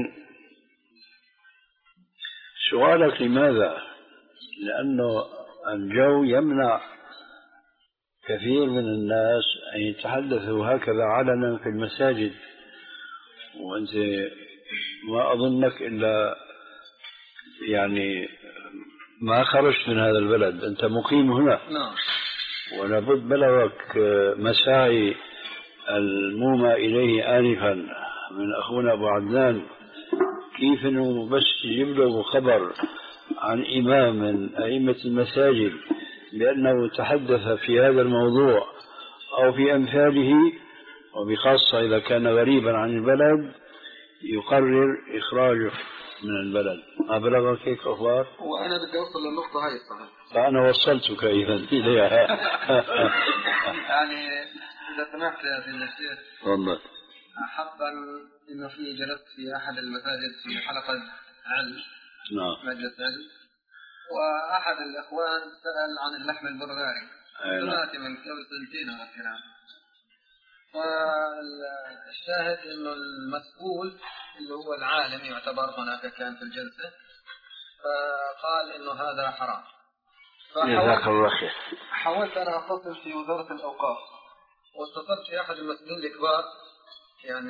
سؤالك لماذا؟ لأنه الجو يمنع كثير من الناس أن يتحدثوا هكذا علنا في المساجد، وأنت ما أظنك إلا يعني ما خرجت من هذا البلد، أنت مقيم هنا. نعم. ولابد بلغك مساعي المومى إليه آنفا من أخونا أبو عدنان، كيف أنه بس يبلغ خبر عن إمام من أئمة المساجد بأنه تحدث في هذا الموضوع أو في أمثاله، وبخاصة إذا كان غريبا عن البلد يقرر إخراجه من البلد. ما بلغك هيك أخبار؟ وأنا بدي أوصل للنقطة هاي الصراحة. فأنا وصلتك إذا إليها. يعني إذا سمحت يا سيدنا الشيخ. تفضل. حقا إنه في جلست في أحد المساجد في حلقة علم. نعم. مجلس علم، وأحد الإخوان سأل عن اللحم البرغاري. دلوقتي من قبل سنتين أو كلام. والشاهد انه المسؤول اللي هو العالم يعتبر هناك كان في الجلسة فقال انه هذا حرام. فحاولت حاولت انا اتصل في وزارة الاوقاف واتصلت في احد المسؤولين الكبار يعني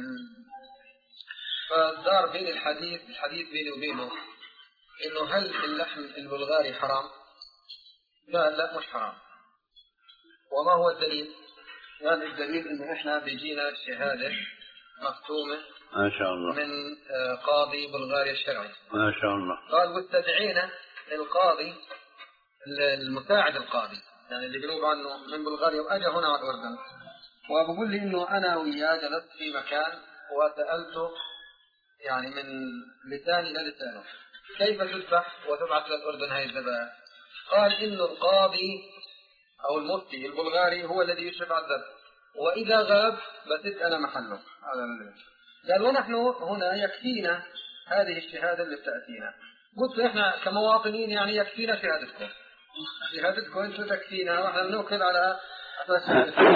فدار بين الحديث الحديث بيني وبينه انه هل اللحم البلغاري حرام؟ قال لا مش حرام. وما هو الدليل؟ قال الدليل انه احنا بيجينا شهادة مختومة ما شاء الله من قاضي بلغاريا الشرعي ما شاء الله. قال واستدعينا القاضي المساعد القاضي يعني اللي بنوب عنه من بلغاريا واجى هنا على الاردن وبقول لي انه انا وياه جلست في مكان وسالته يعني من لساني الى لسانه كيف تذبح وتبعث للاردن هاي الذبائح؟ قال انه القاضي او المفتي البلغاري هو الذي يشرف على الذبح واذا غاب بسد انا محله. قال ونحن هنا يكفينا هذه الشهاده اللي بتاتينا. قلت احنا كمواطنين يعني يكفينا شهادتكم شهادتكم انتم تكفينا واحنا بنوكل على اساس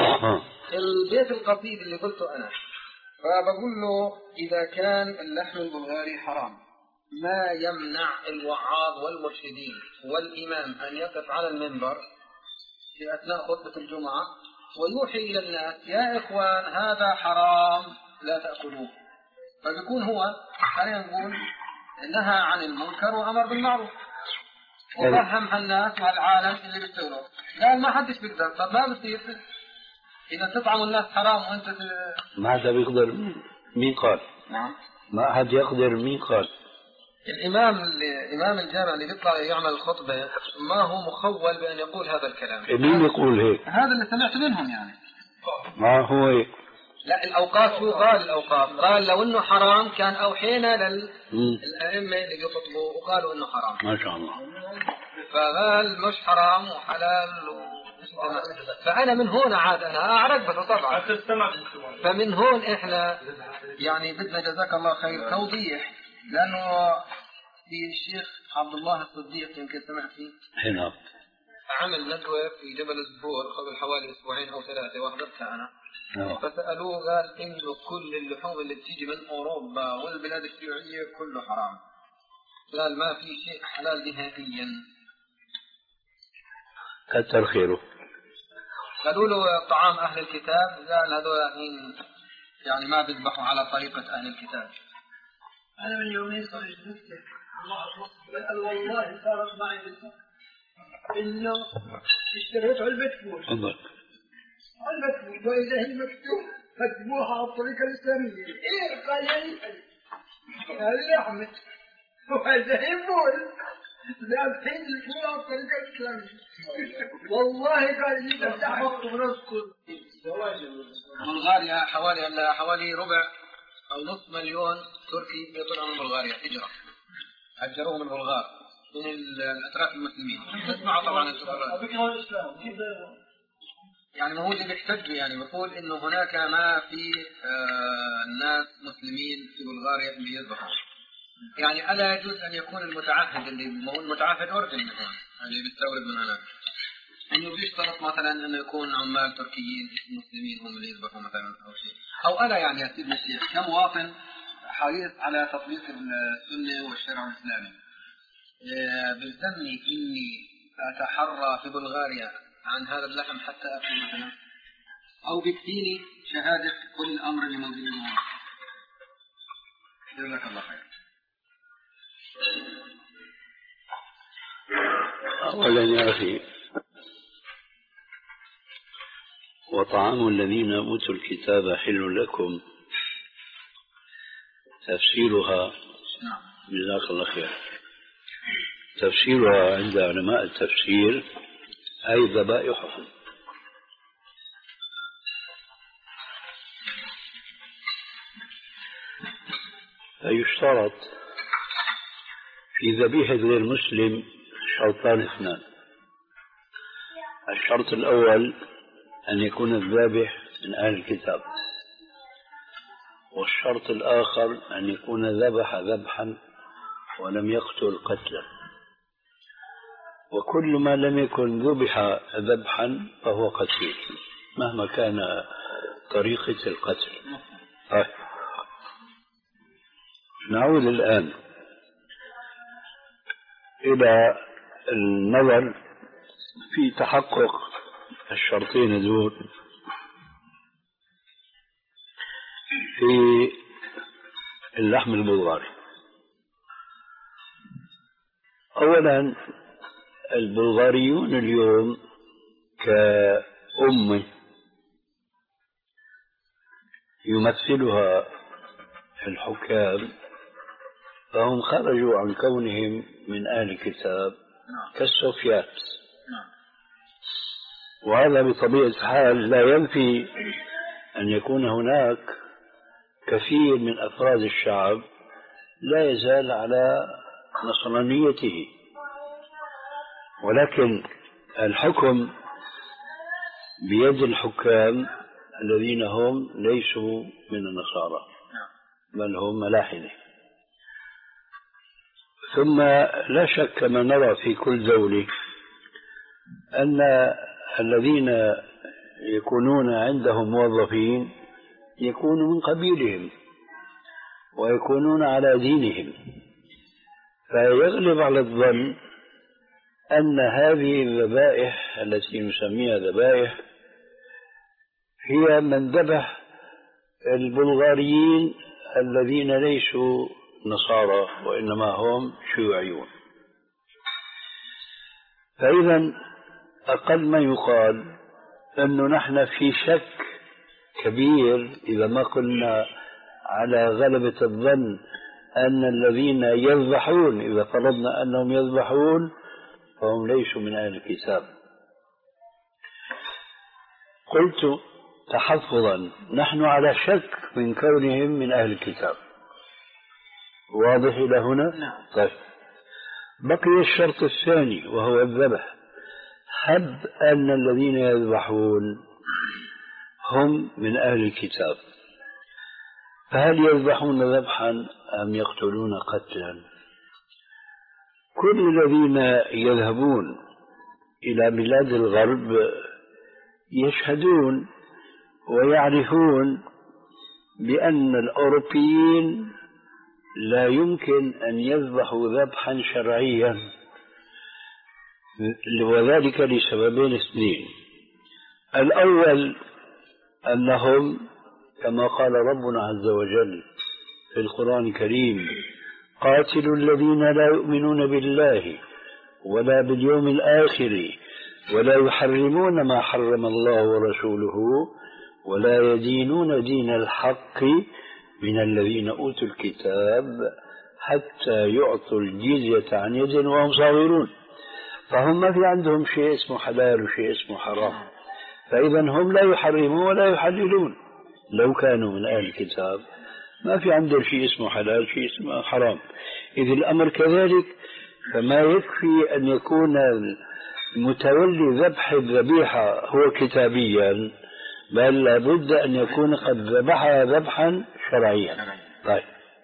البيت القصيد اللي قلته انا. فبقول له اذا كان اللحم البلغاري حرام ما يمنع الوعاظ والمرشدين والامام ان يقف على المنبر في اثناء خطبه الجمعه ويوحي الى الناس يا اخوان هذا حرام لا تاكلوه. فبيكون هو خلينا نقول نهى عن المنكر وامر بالمعروف وفهم الناس والعالم اللي بيشتغلوا. قال ما حدش بيقدر. طب ما بصير اذا تطعم الناس حرام وانت ت... ما حدا بيقدر. مين قال؟ نعم ما حد يقدر. مين قال؟ الامام اللي امام الجامع اللي بيطلع يعمل الخطبه ما هو مخول بان يقول هذا الكلام. مين يقول هيك؟ هذا اللي سمعت منهم يعني. ما هو هيك. لا الأوقاف شو قال الأوقاف؟ قال لو إنه حرام كان أوحينا للأئمة اللي يخطبوا وقالوا إنه حرام. ما شاء الله. فقال مش حرام وحلال و... فأنا من هون عاد أنا أعرف بس طبعا. فمن هون إحنا يعني بدنا جزاك الله خير توضيح لأنه في الشيخ عبد الله الصديق يمكن سمعت فيه. هنا. عمل ندوة في جبل الزهور قبل حوالي أسبوعين أو ثلاثة وحضرتها أنا. فسألوه قال إنه كل اللحوم اللي بتيجي من أوروبا والبلاد الشيوعية كله حرام. قال ما في شيء حلال نهائيا. كتر خيره. قالوا له طعام أهل الكتاب قال هذول يعني ما بيذبحوا على طريقة أهل الكتاب. أنا من يومين صرت نفسي الله أكبر والله صارت معي بالفعل إنه اشتريت علبة فول. علبة فول وإذا هي مكتوب مكتوبها على الطريقة الإسلامية. إيه قال لي قال لي أحمد وإذا هي فول ذابحين الفول على الطريقة الإسلامية. والله قال لي تفتح مكتوب رزق. بلغاريا حوالي حوالي ربع أو نصف مليون تركي بيطلعوا من بلغاريا هجرة. هجروهم من بلغار من الأتراك المسلمين. تسمعوا طبعا الإسلام يعني ما هو اللي بيحتجوا يعني بيقول إنه هناك ما في آه ناس مسلمين في بلغاريا اللي يذبحوا. يعني ألا يجوز أن يكون المتعهد اللي ما هو المتعهد أردني مثلا اللي بيستورد من هناك إنه بيشترط مثلا إنه يكون عمال تركيين مسلمين هم اللي يذبحوا مثلا أو شيء أو ألا يعني يا سيدنا الشيخ كمواطن حريص على تطبيق السنة والشرع الإسلامي بلزمني إني أتحرى في بلغاريا عن هذا اللحم حتى أكل مثلا أو بكفيني شهادة كل الأمر اللي موجود هنا. جزاك الله خير. أولا يا أخي وطعام الذين أوتوا الكتاب حل لكم تفسيرها جزاك الله خير. تفسيرها عند علماء التفسير أي ذبائحهم. فيشترط في ذبيحة غير مسلم شرطان اثنان. الشرط الأول أن يكون الذابح من أهل الكتاب، والشرط الآخر أن يكون ذبح ذبحا ولم يقتل قتلا. وكل ما لم يكن ذبح ذبحا فهو قتيل مهما كان طريقة القتل. طيب. نعود الآن إلى النظر في تحقق الشرطين دول في اللحم البلغاري. أولا البلغاريون اليوم كأمة يمثلها الحكام، فهم خرجوا عن كونهم من أهل الكتاب كالسوفيات، وهذا بطبيعة الحال لا ينفي أن يكون هناك كثير من أفراد الشعب لا يزال على نصرانيته، ولكن الحكم بيد الحكام الذين هم ليسوا من النصارى بل هم ملاحدة. ثم لا شك كما نرى في كل دولة أن الذين يكونون عندهم موظفين يكونوا من قبيلهم ويكونون على دينهم، فيغلب على الظن أن هذه الذبائح التي نسميها ذبائح هي من ذبح البلغاريين الذين ليسوا نصارى وإنما هم شيوعيون. فإذا أقل ما يقال أنه نحن في شك كبير إذا ما قلنا على غلبة الظن أن الذين يذبحون، إذا فرضنا أنهم يذبحون، فهم ليسوا من أهل الكتاب. قلت تحفظا نحن على شك من كونهم من أهل الكتاب. واضح إلى هنا؟ نعم. طيب، بقي الشرط الثاني وهو الذبح. هب أن الذين يذبحون هم من أهل الكتاب، فهل يذبحون ذبحا أم يقتلون قتلا؟ كل الذين يذهبون إلى بلاد الغرب يشهدون ويعرفون بأن الأوروبيين لا يمكن أن يذبحوا ذبحا شرعيا، وذلك لسببين اثنين. الأول أنهم كما قال ربنا عز وجل في القرآن الكريم: قاتلوا الذين لا يؤمنون بالله ولا باليوم الآخر ولا يحرمون ما حرم الله ورسوله ولا يدينون دين الحق من الذين أوتوا الكتاب حتى يعطوا الجزية عن يد وهم صاغرون. فهم ما في عندهم شيء اسمه حلال وشيء اسمه حرام، فإذا هم لا يحرمون ولا يحللون. لو كانوا من أهل الكتاب ما في عندهم شيء اسمه حلال شيء اسمه حرام. إذ الأمر كذلك فما يكفي أن يكون متولي ذبح الذبيحة هو كتابيا، بل لابد أن يكون قد ذبحها ذبحا شرعيا. طيب،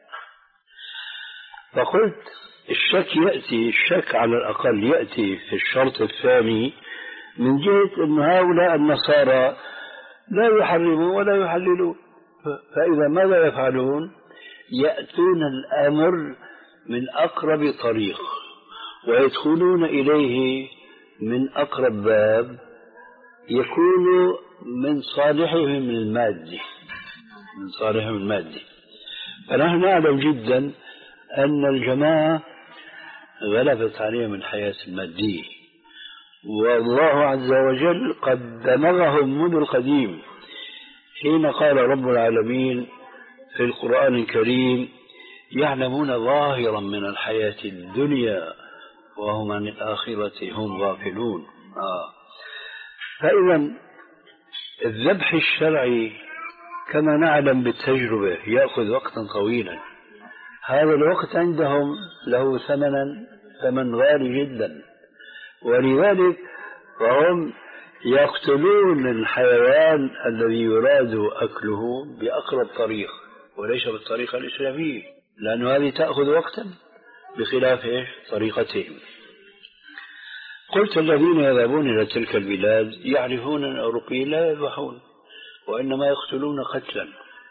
فقلت الشك يأتي الشك على الأقل يأتي في الشرط الثاني من جهة أن هؤلاء النصارى لا يحرمون ولا يحللون، فإذا ماذا يفعلون؟ يأتون الأمر من أقرب طريق ويدخلون إليه من أقرب باب يكون من صالحهم المادي من صالحهم المادي. فنحن نعلم جدا أن الجماعة غلبت عليهم الحياة المادية، والله عز وجل قد دمغهم منذ القديم حين قال رب العالمين في القرآن الكريم: يعلمون ظاهرا من الحياة الدنيا وهم عن الآخرة هم غافلون. آه. فإذا الذبح الشرعي كما نعلم بالتجربة يأخذ وقتا طويلا، هذا الوقت عندهم له ثمنا ثمن غالي جدا، ولذلك فهم يقتلون الحيوان الذي يراد أكله بأقرب طريق وليس بالطريقة الإسلامية، لأن هذه تأخذ وقتا بخلاف إيش طريقتهم. قلت الذين يذهبون إلى تلك البلاد يعرفون أن الأوروبيين لا يذبحون، وإنما يقتلون قتلا.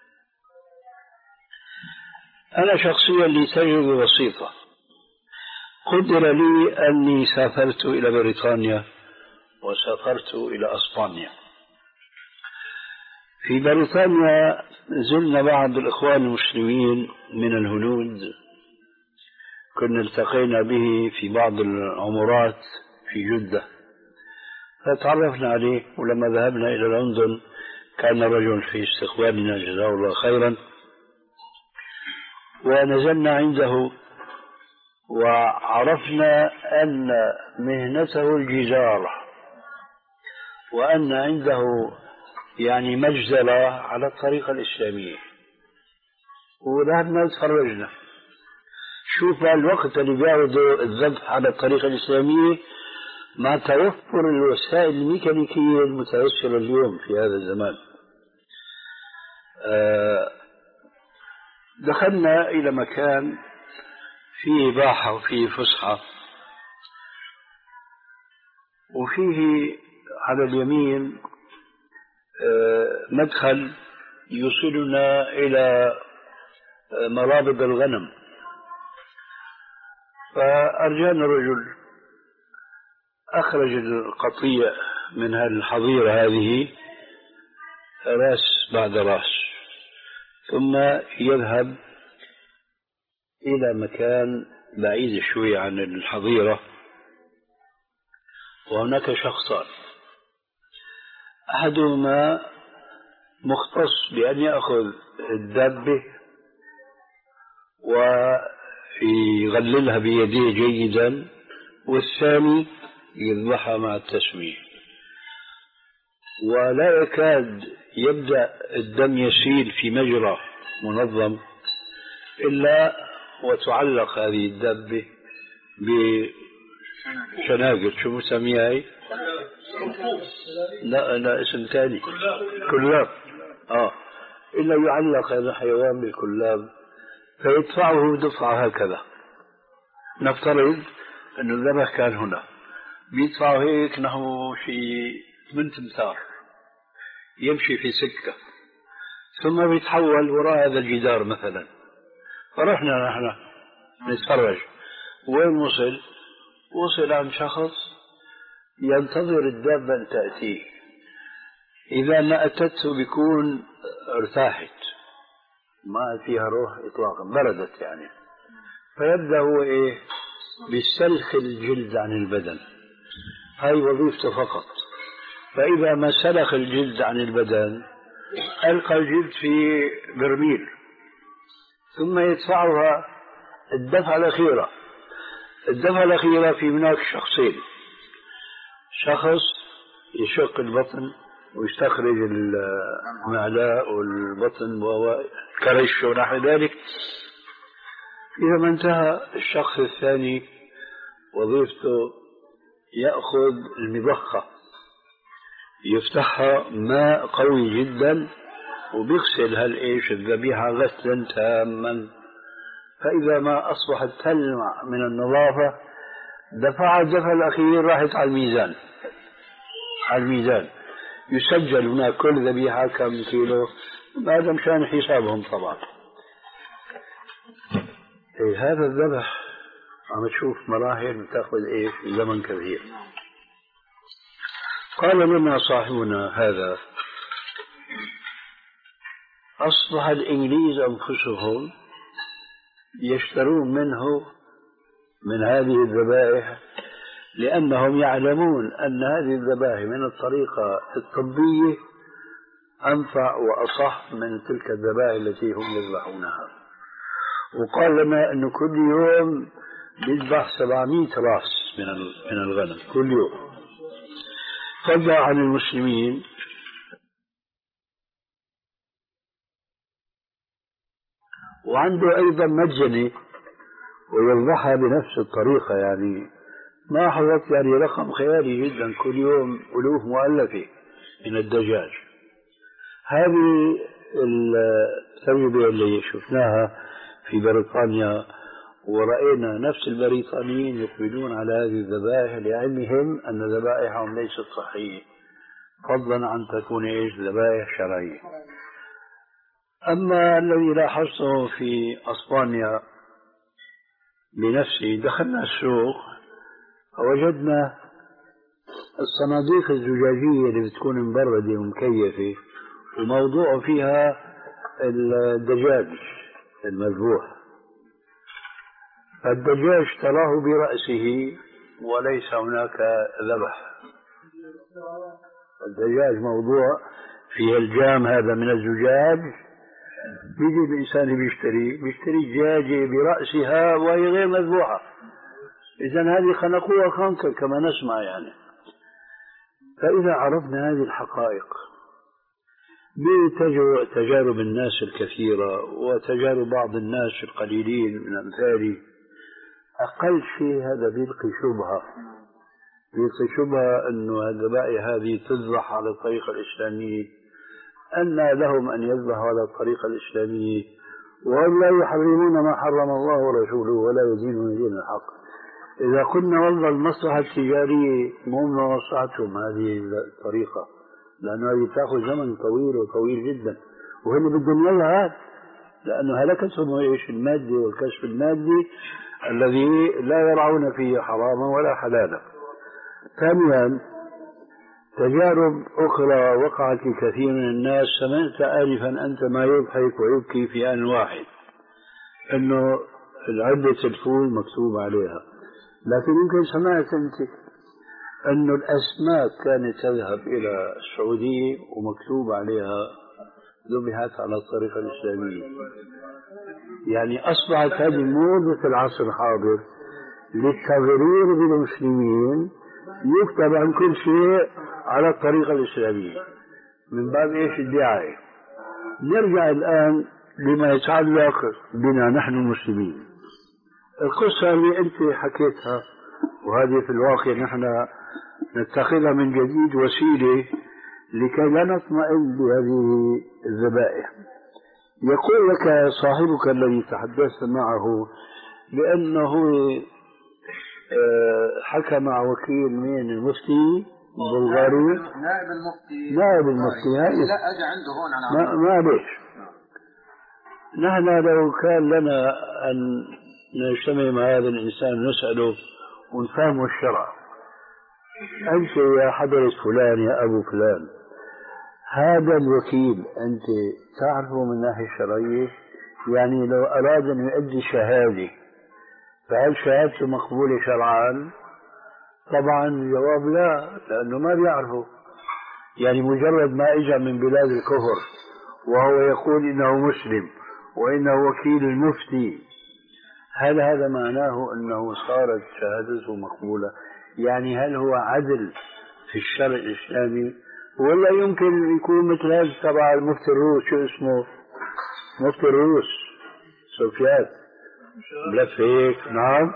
أنا شخصيا لي تجربة بسيطة. قدر لي أني سافرت إلى بريطانيا وسافرت إلى أسبانيا. في بريطانيا زلنا بعض الإخوان المسلمين من الهنود، كنا التقينا به في بعض العمرات في جدة فتعرفنا عليه، ولما ذهبنا إلى لندن كان رجل في استقبالنا جزاه الله خيرا، ونزلنا عنده وعرفنا أن مهنته الجزارة، وأن عنده يعني مجزرة على الطريقة الإسلامية، وذهبنا تفرجنا. شوف الوقت اللي بياخذوا الذبح على الطريقة الإسلامية مع توفر الوسائل الميكانيكية المتيسرة اليوم في هذا الزمان. دخلنا إلى مكان فيه إباحة وفيه فسحة، وفيه على اليمين مدخل يوصلنا إلى مرابض الغنم. فأرجانا الرجل أخرج القطيع من الحظيرة هذه راس بعد راس، ثم يذهب إلى مكان بعيد شوي عن الحظيرة، وهناك شخصان، أحدهما مختص بأن يأخذ الدابة ويغللها بيديه جيدا، والثاني يذبحها مع التسمية، ولا يكاد يبدأ الدم يسيل في مجرى منظم إلا وتعلق هذه الدابة بشناقل، شو مسميها هي؟ لا لا اسم ثاني، كلاب. اه إلا يعلق هذا الحيوان بالكلاب فيدفعه دفعة هكذا. نفترض أن الذبح كان هنا، بيدفعه هيك نحو شيء ثمانية أمتار، يمشي في سكة، ثم بيتحول وراء هذا الجدار مثلا. فرحنا نحن نتفرج، وين وصل؟ وصل عن شخص ينتظر الدابة أن تأتيه، إذا ما أتته بيكون ارتاحت، ما فيها روح إطلاقا، بردت يعني. فيبدأ هو إيه؟ بسلخ الجلد عن البدن، هاي وظيفته فقط. فإذا ما سلخ الجلد عن البدن ألقى الجلد في برميل، ثم يدفعها الدفعة الأخيرة. الدفعة الأخيرة في هناك شخصين، شخص يشق البطن ويستخرج المعلاء والبطن والكرش ونحو ذلك. إذا ما انتهى الشخص الثاني وظيفته يأخذ المضخة، يفتحها ماء قوي جدا وبيغسل هالإيش الذبيحة غسلا تاما، فإذا ما أصبحت تلمع من النظافة دفع الدفع الأخير، راحت على الميزان. على الميزان يسجل هناك كل ذبيحة كم كيلو، هذا مشان حسابهم طبعا. إيه هذا الذبح عم تشوف مراحل تأخذ إيه في زمن كبير. قال لنا صاحبنا هذا: أصبح الإنجليز أنفسهم يشترون منه من هذه الذبائح، لأنهم يعلمون أن هذه الذبائح من الطريقة الطبية أنفع وأصح من تلك الذبائح التي هم يذبحونها. وقال لنا أنه كل يوم يذبح سبعمائة رأس من من الغنم كل يوم. فضلا عن المسلمين وعنده أيضا مجني ويذبحها بنفس الطريقة، يعني ما حضرت يعني رقم خيالي جدا، كل يوم ألوف مؤلفة من الدجاج. هذه التجربة اللي شفناها في بريطانيا، ورأينا نفس البريطانيين يقبلون على هذه الذبائح لعلمهم أن ذبائحهم ليست صحية، فضلا عن تكون إيش ذبائح شرعية. أما الذي لاحظته في أسبانيا بنفسي، دخلنا السوق فوجدنا الصناديق الزجاجية اللي بتكون مبردة ومكيفة وموضوع فيها الدجاج المذبوح. الدجاج تراه برأسه وليس هناك ذبح. الدجاج موضوع فيه الجام هذا من الزجاج، بيجي الإنسان بيشتري بيشتري دجاجة برأسها وهي غير مذبوحة. إذن هذه خنقوها خنقة كما نسمع يعني. فإذا عرفنا هذه الحقائق بتجارب الناس الكثيرة وتجارب بعض الناس القليلين من أمثالي، أقل شيء هذا بيلقي شبهة بيلقي شبهة أنه الذبائح هذه تذبح على الطريقة الإسلامية، أن لهم أن يذبحوا على الطريقة الإسلامية وهم لا يحرمون ما حرم الله ورسوله ولا يدينون دين الحق. إذا قلنا والله المصلحة التجارية مو من مصلحتهم هذه الطريقة، لأنه هذه تأخذ زمن طويل وطويل جدا، وهم بدهم إياها لأنه هلكتهم إيش المادي والكشف المادي الذي لا يرعون فيه حراما ولا حلالا. ثانيا، تجارب أخرى وقعت لكثير من الناس. سمعت آنفا أنت ما يضحك ويبكي في آن واحد، أنه العدة الفول مكتوب عليها، لكن يمكن سمعت أنت أنه الأسماك كانت تذهب إلى السعودية ومكتوب عليها ذبحت على الطريقة الإسلامية. يعني أصبحت هذه موضة في العصر الحاضر للتغرير بالمسلمين، يكتب عن كل شيء على الطريقة الإسلامية من باب إيش الدعاية. نرجع الآن لما يتعلق بنا نحن المسلمين. القصة اللي أنت حكيتها وهذه في الواقع نحن نتخذها من جديد وسيلة لكي لا نطمئن بهذه الذبائح. يقول لك صاحبك الذي تحدثت معه بأنه حكى مع وكيل من المفتي البلغاري، نائب المفتي نائب المفتي هاي لا أجى عنده هون على ما ليش. نحن لو كان لنا أن نجتمع مع هذا الإنسان نسأله ونفهمه الشرع، أنت يا حضرة فلان يا أبو فلان، هذا الوكيل أنت تعرفه من الناحية الشرعية؟ يعني لو أراد أن يؤدي شهادة فهل شهادته مقبولة شرعا؟ طبعا الجواب لا، لأنه ما بيعرفه. يعني مجرد ما إجا من بلاد الكفر وهو يقول إنه مسلم وإنه وكيل المفتي، هل هذا معناه أنه صارت شهادته مقبولة؟ يعني هل هو عدل في الشرع الإسلامي؟ ولا يمكن يكون مثل هذا تبع المفتي الروس، شو اسمه مفتي الروس سوفيات بلف هيك. نعم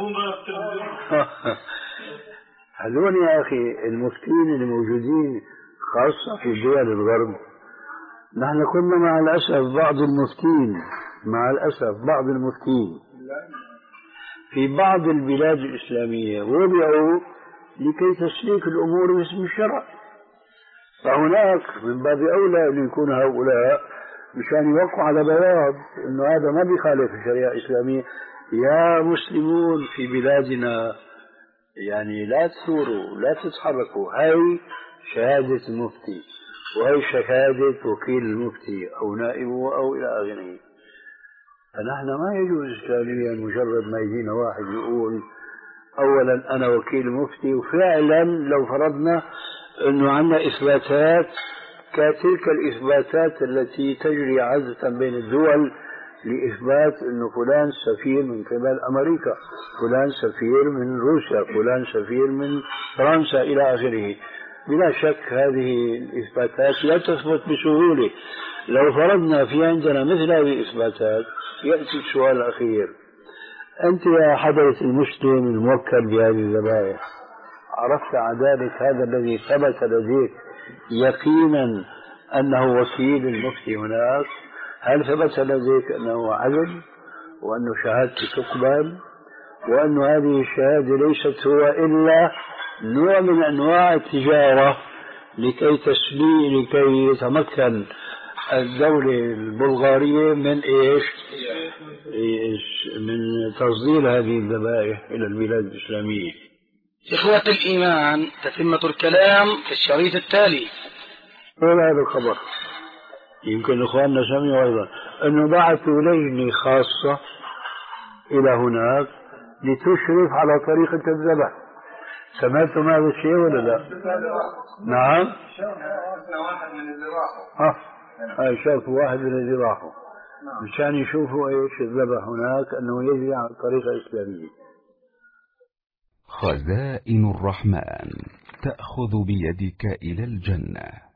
هذول يا أخي المفتين اللي موجودين خاصة في دول الغرب. نحن كنا مع الأسف بعض المفتين مع الأسف بعض المفتين في بعض البلاد الإسلامية وضعوا لكي تسليك الأمور باسم الشرع، فهناك من باب أولى أن يكون هؤلاء مشان يوقعوا على بياض أنه هذا ما بيخالف الشريعة الإسلامية. يا مسلمون في بلادنا يعني لا تثوروا لا تتحركوا، هاي شهادة المفتي وهي شهادة وكيل المفتي أو نائبه أو إلى آخره. فنحن ما يجوز إسلاميا مجرد ما يجينا واحد يقول أولا أنا وكيل المفتي، وفعلا لو فرضنا أنه عندنا إثباتات كتلك الإثباتات التي تجري عادة بين الدول لإثبات أنه فلان سفير من قبل أمريكا، فلان سفير من روسيا، فلان سفير من فرنسا إلى آخره. بلا شك هذه الإثباتات لا تثبت بسهولة. لو فرضنا في عندنا مثل هذه الإثباتات يأتي السؤال الأخير: أنت يا حضرة المسلم الموكل بهذه الذبائح عرفت عدالة هذا الذي ثبت لديك يقينا أنه وكيل المفتي هناك؟ هل ثبت لديك أنه عدل وأنه شهادته تقبل وأن هذه الشهادة ليست هو إلا نوع من أنواع التجارة لكي تسلي لكي يتمكن الدولة البلغارية من إيش؟ إيش من تصدير هذه الذبائح إلى البلاد الإسلامية. إخوة الإيمان، تتمة الكلام في الشريط التالي. ولا هذا الخبر يمكن إخواننا سمعوا أيضا أنه بعثوا لجنة خاصة إلى هناك لتشرف على طريقة الذبح. سمعتم هذا الشيء ولا لا؟ نعم. واحد من اللي راحوا. ها هاي شافوا واحد من اللي راحوا مشان يشوفوا ايش الذبح هناك انه يجري على الطريقة الإسلامية. خزائن الرحمن تأخذ بيدك إلى الجنة.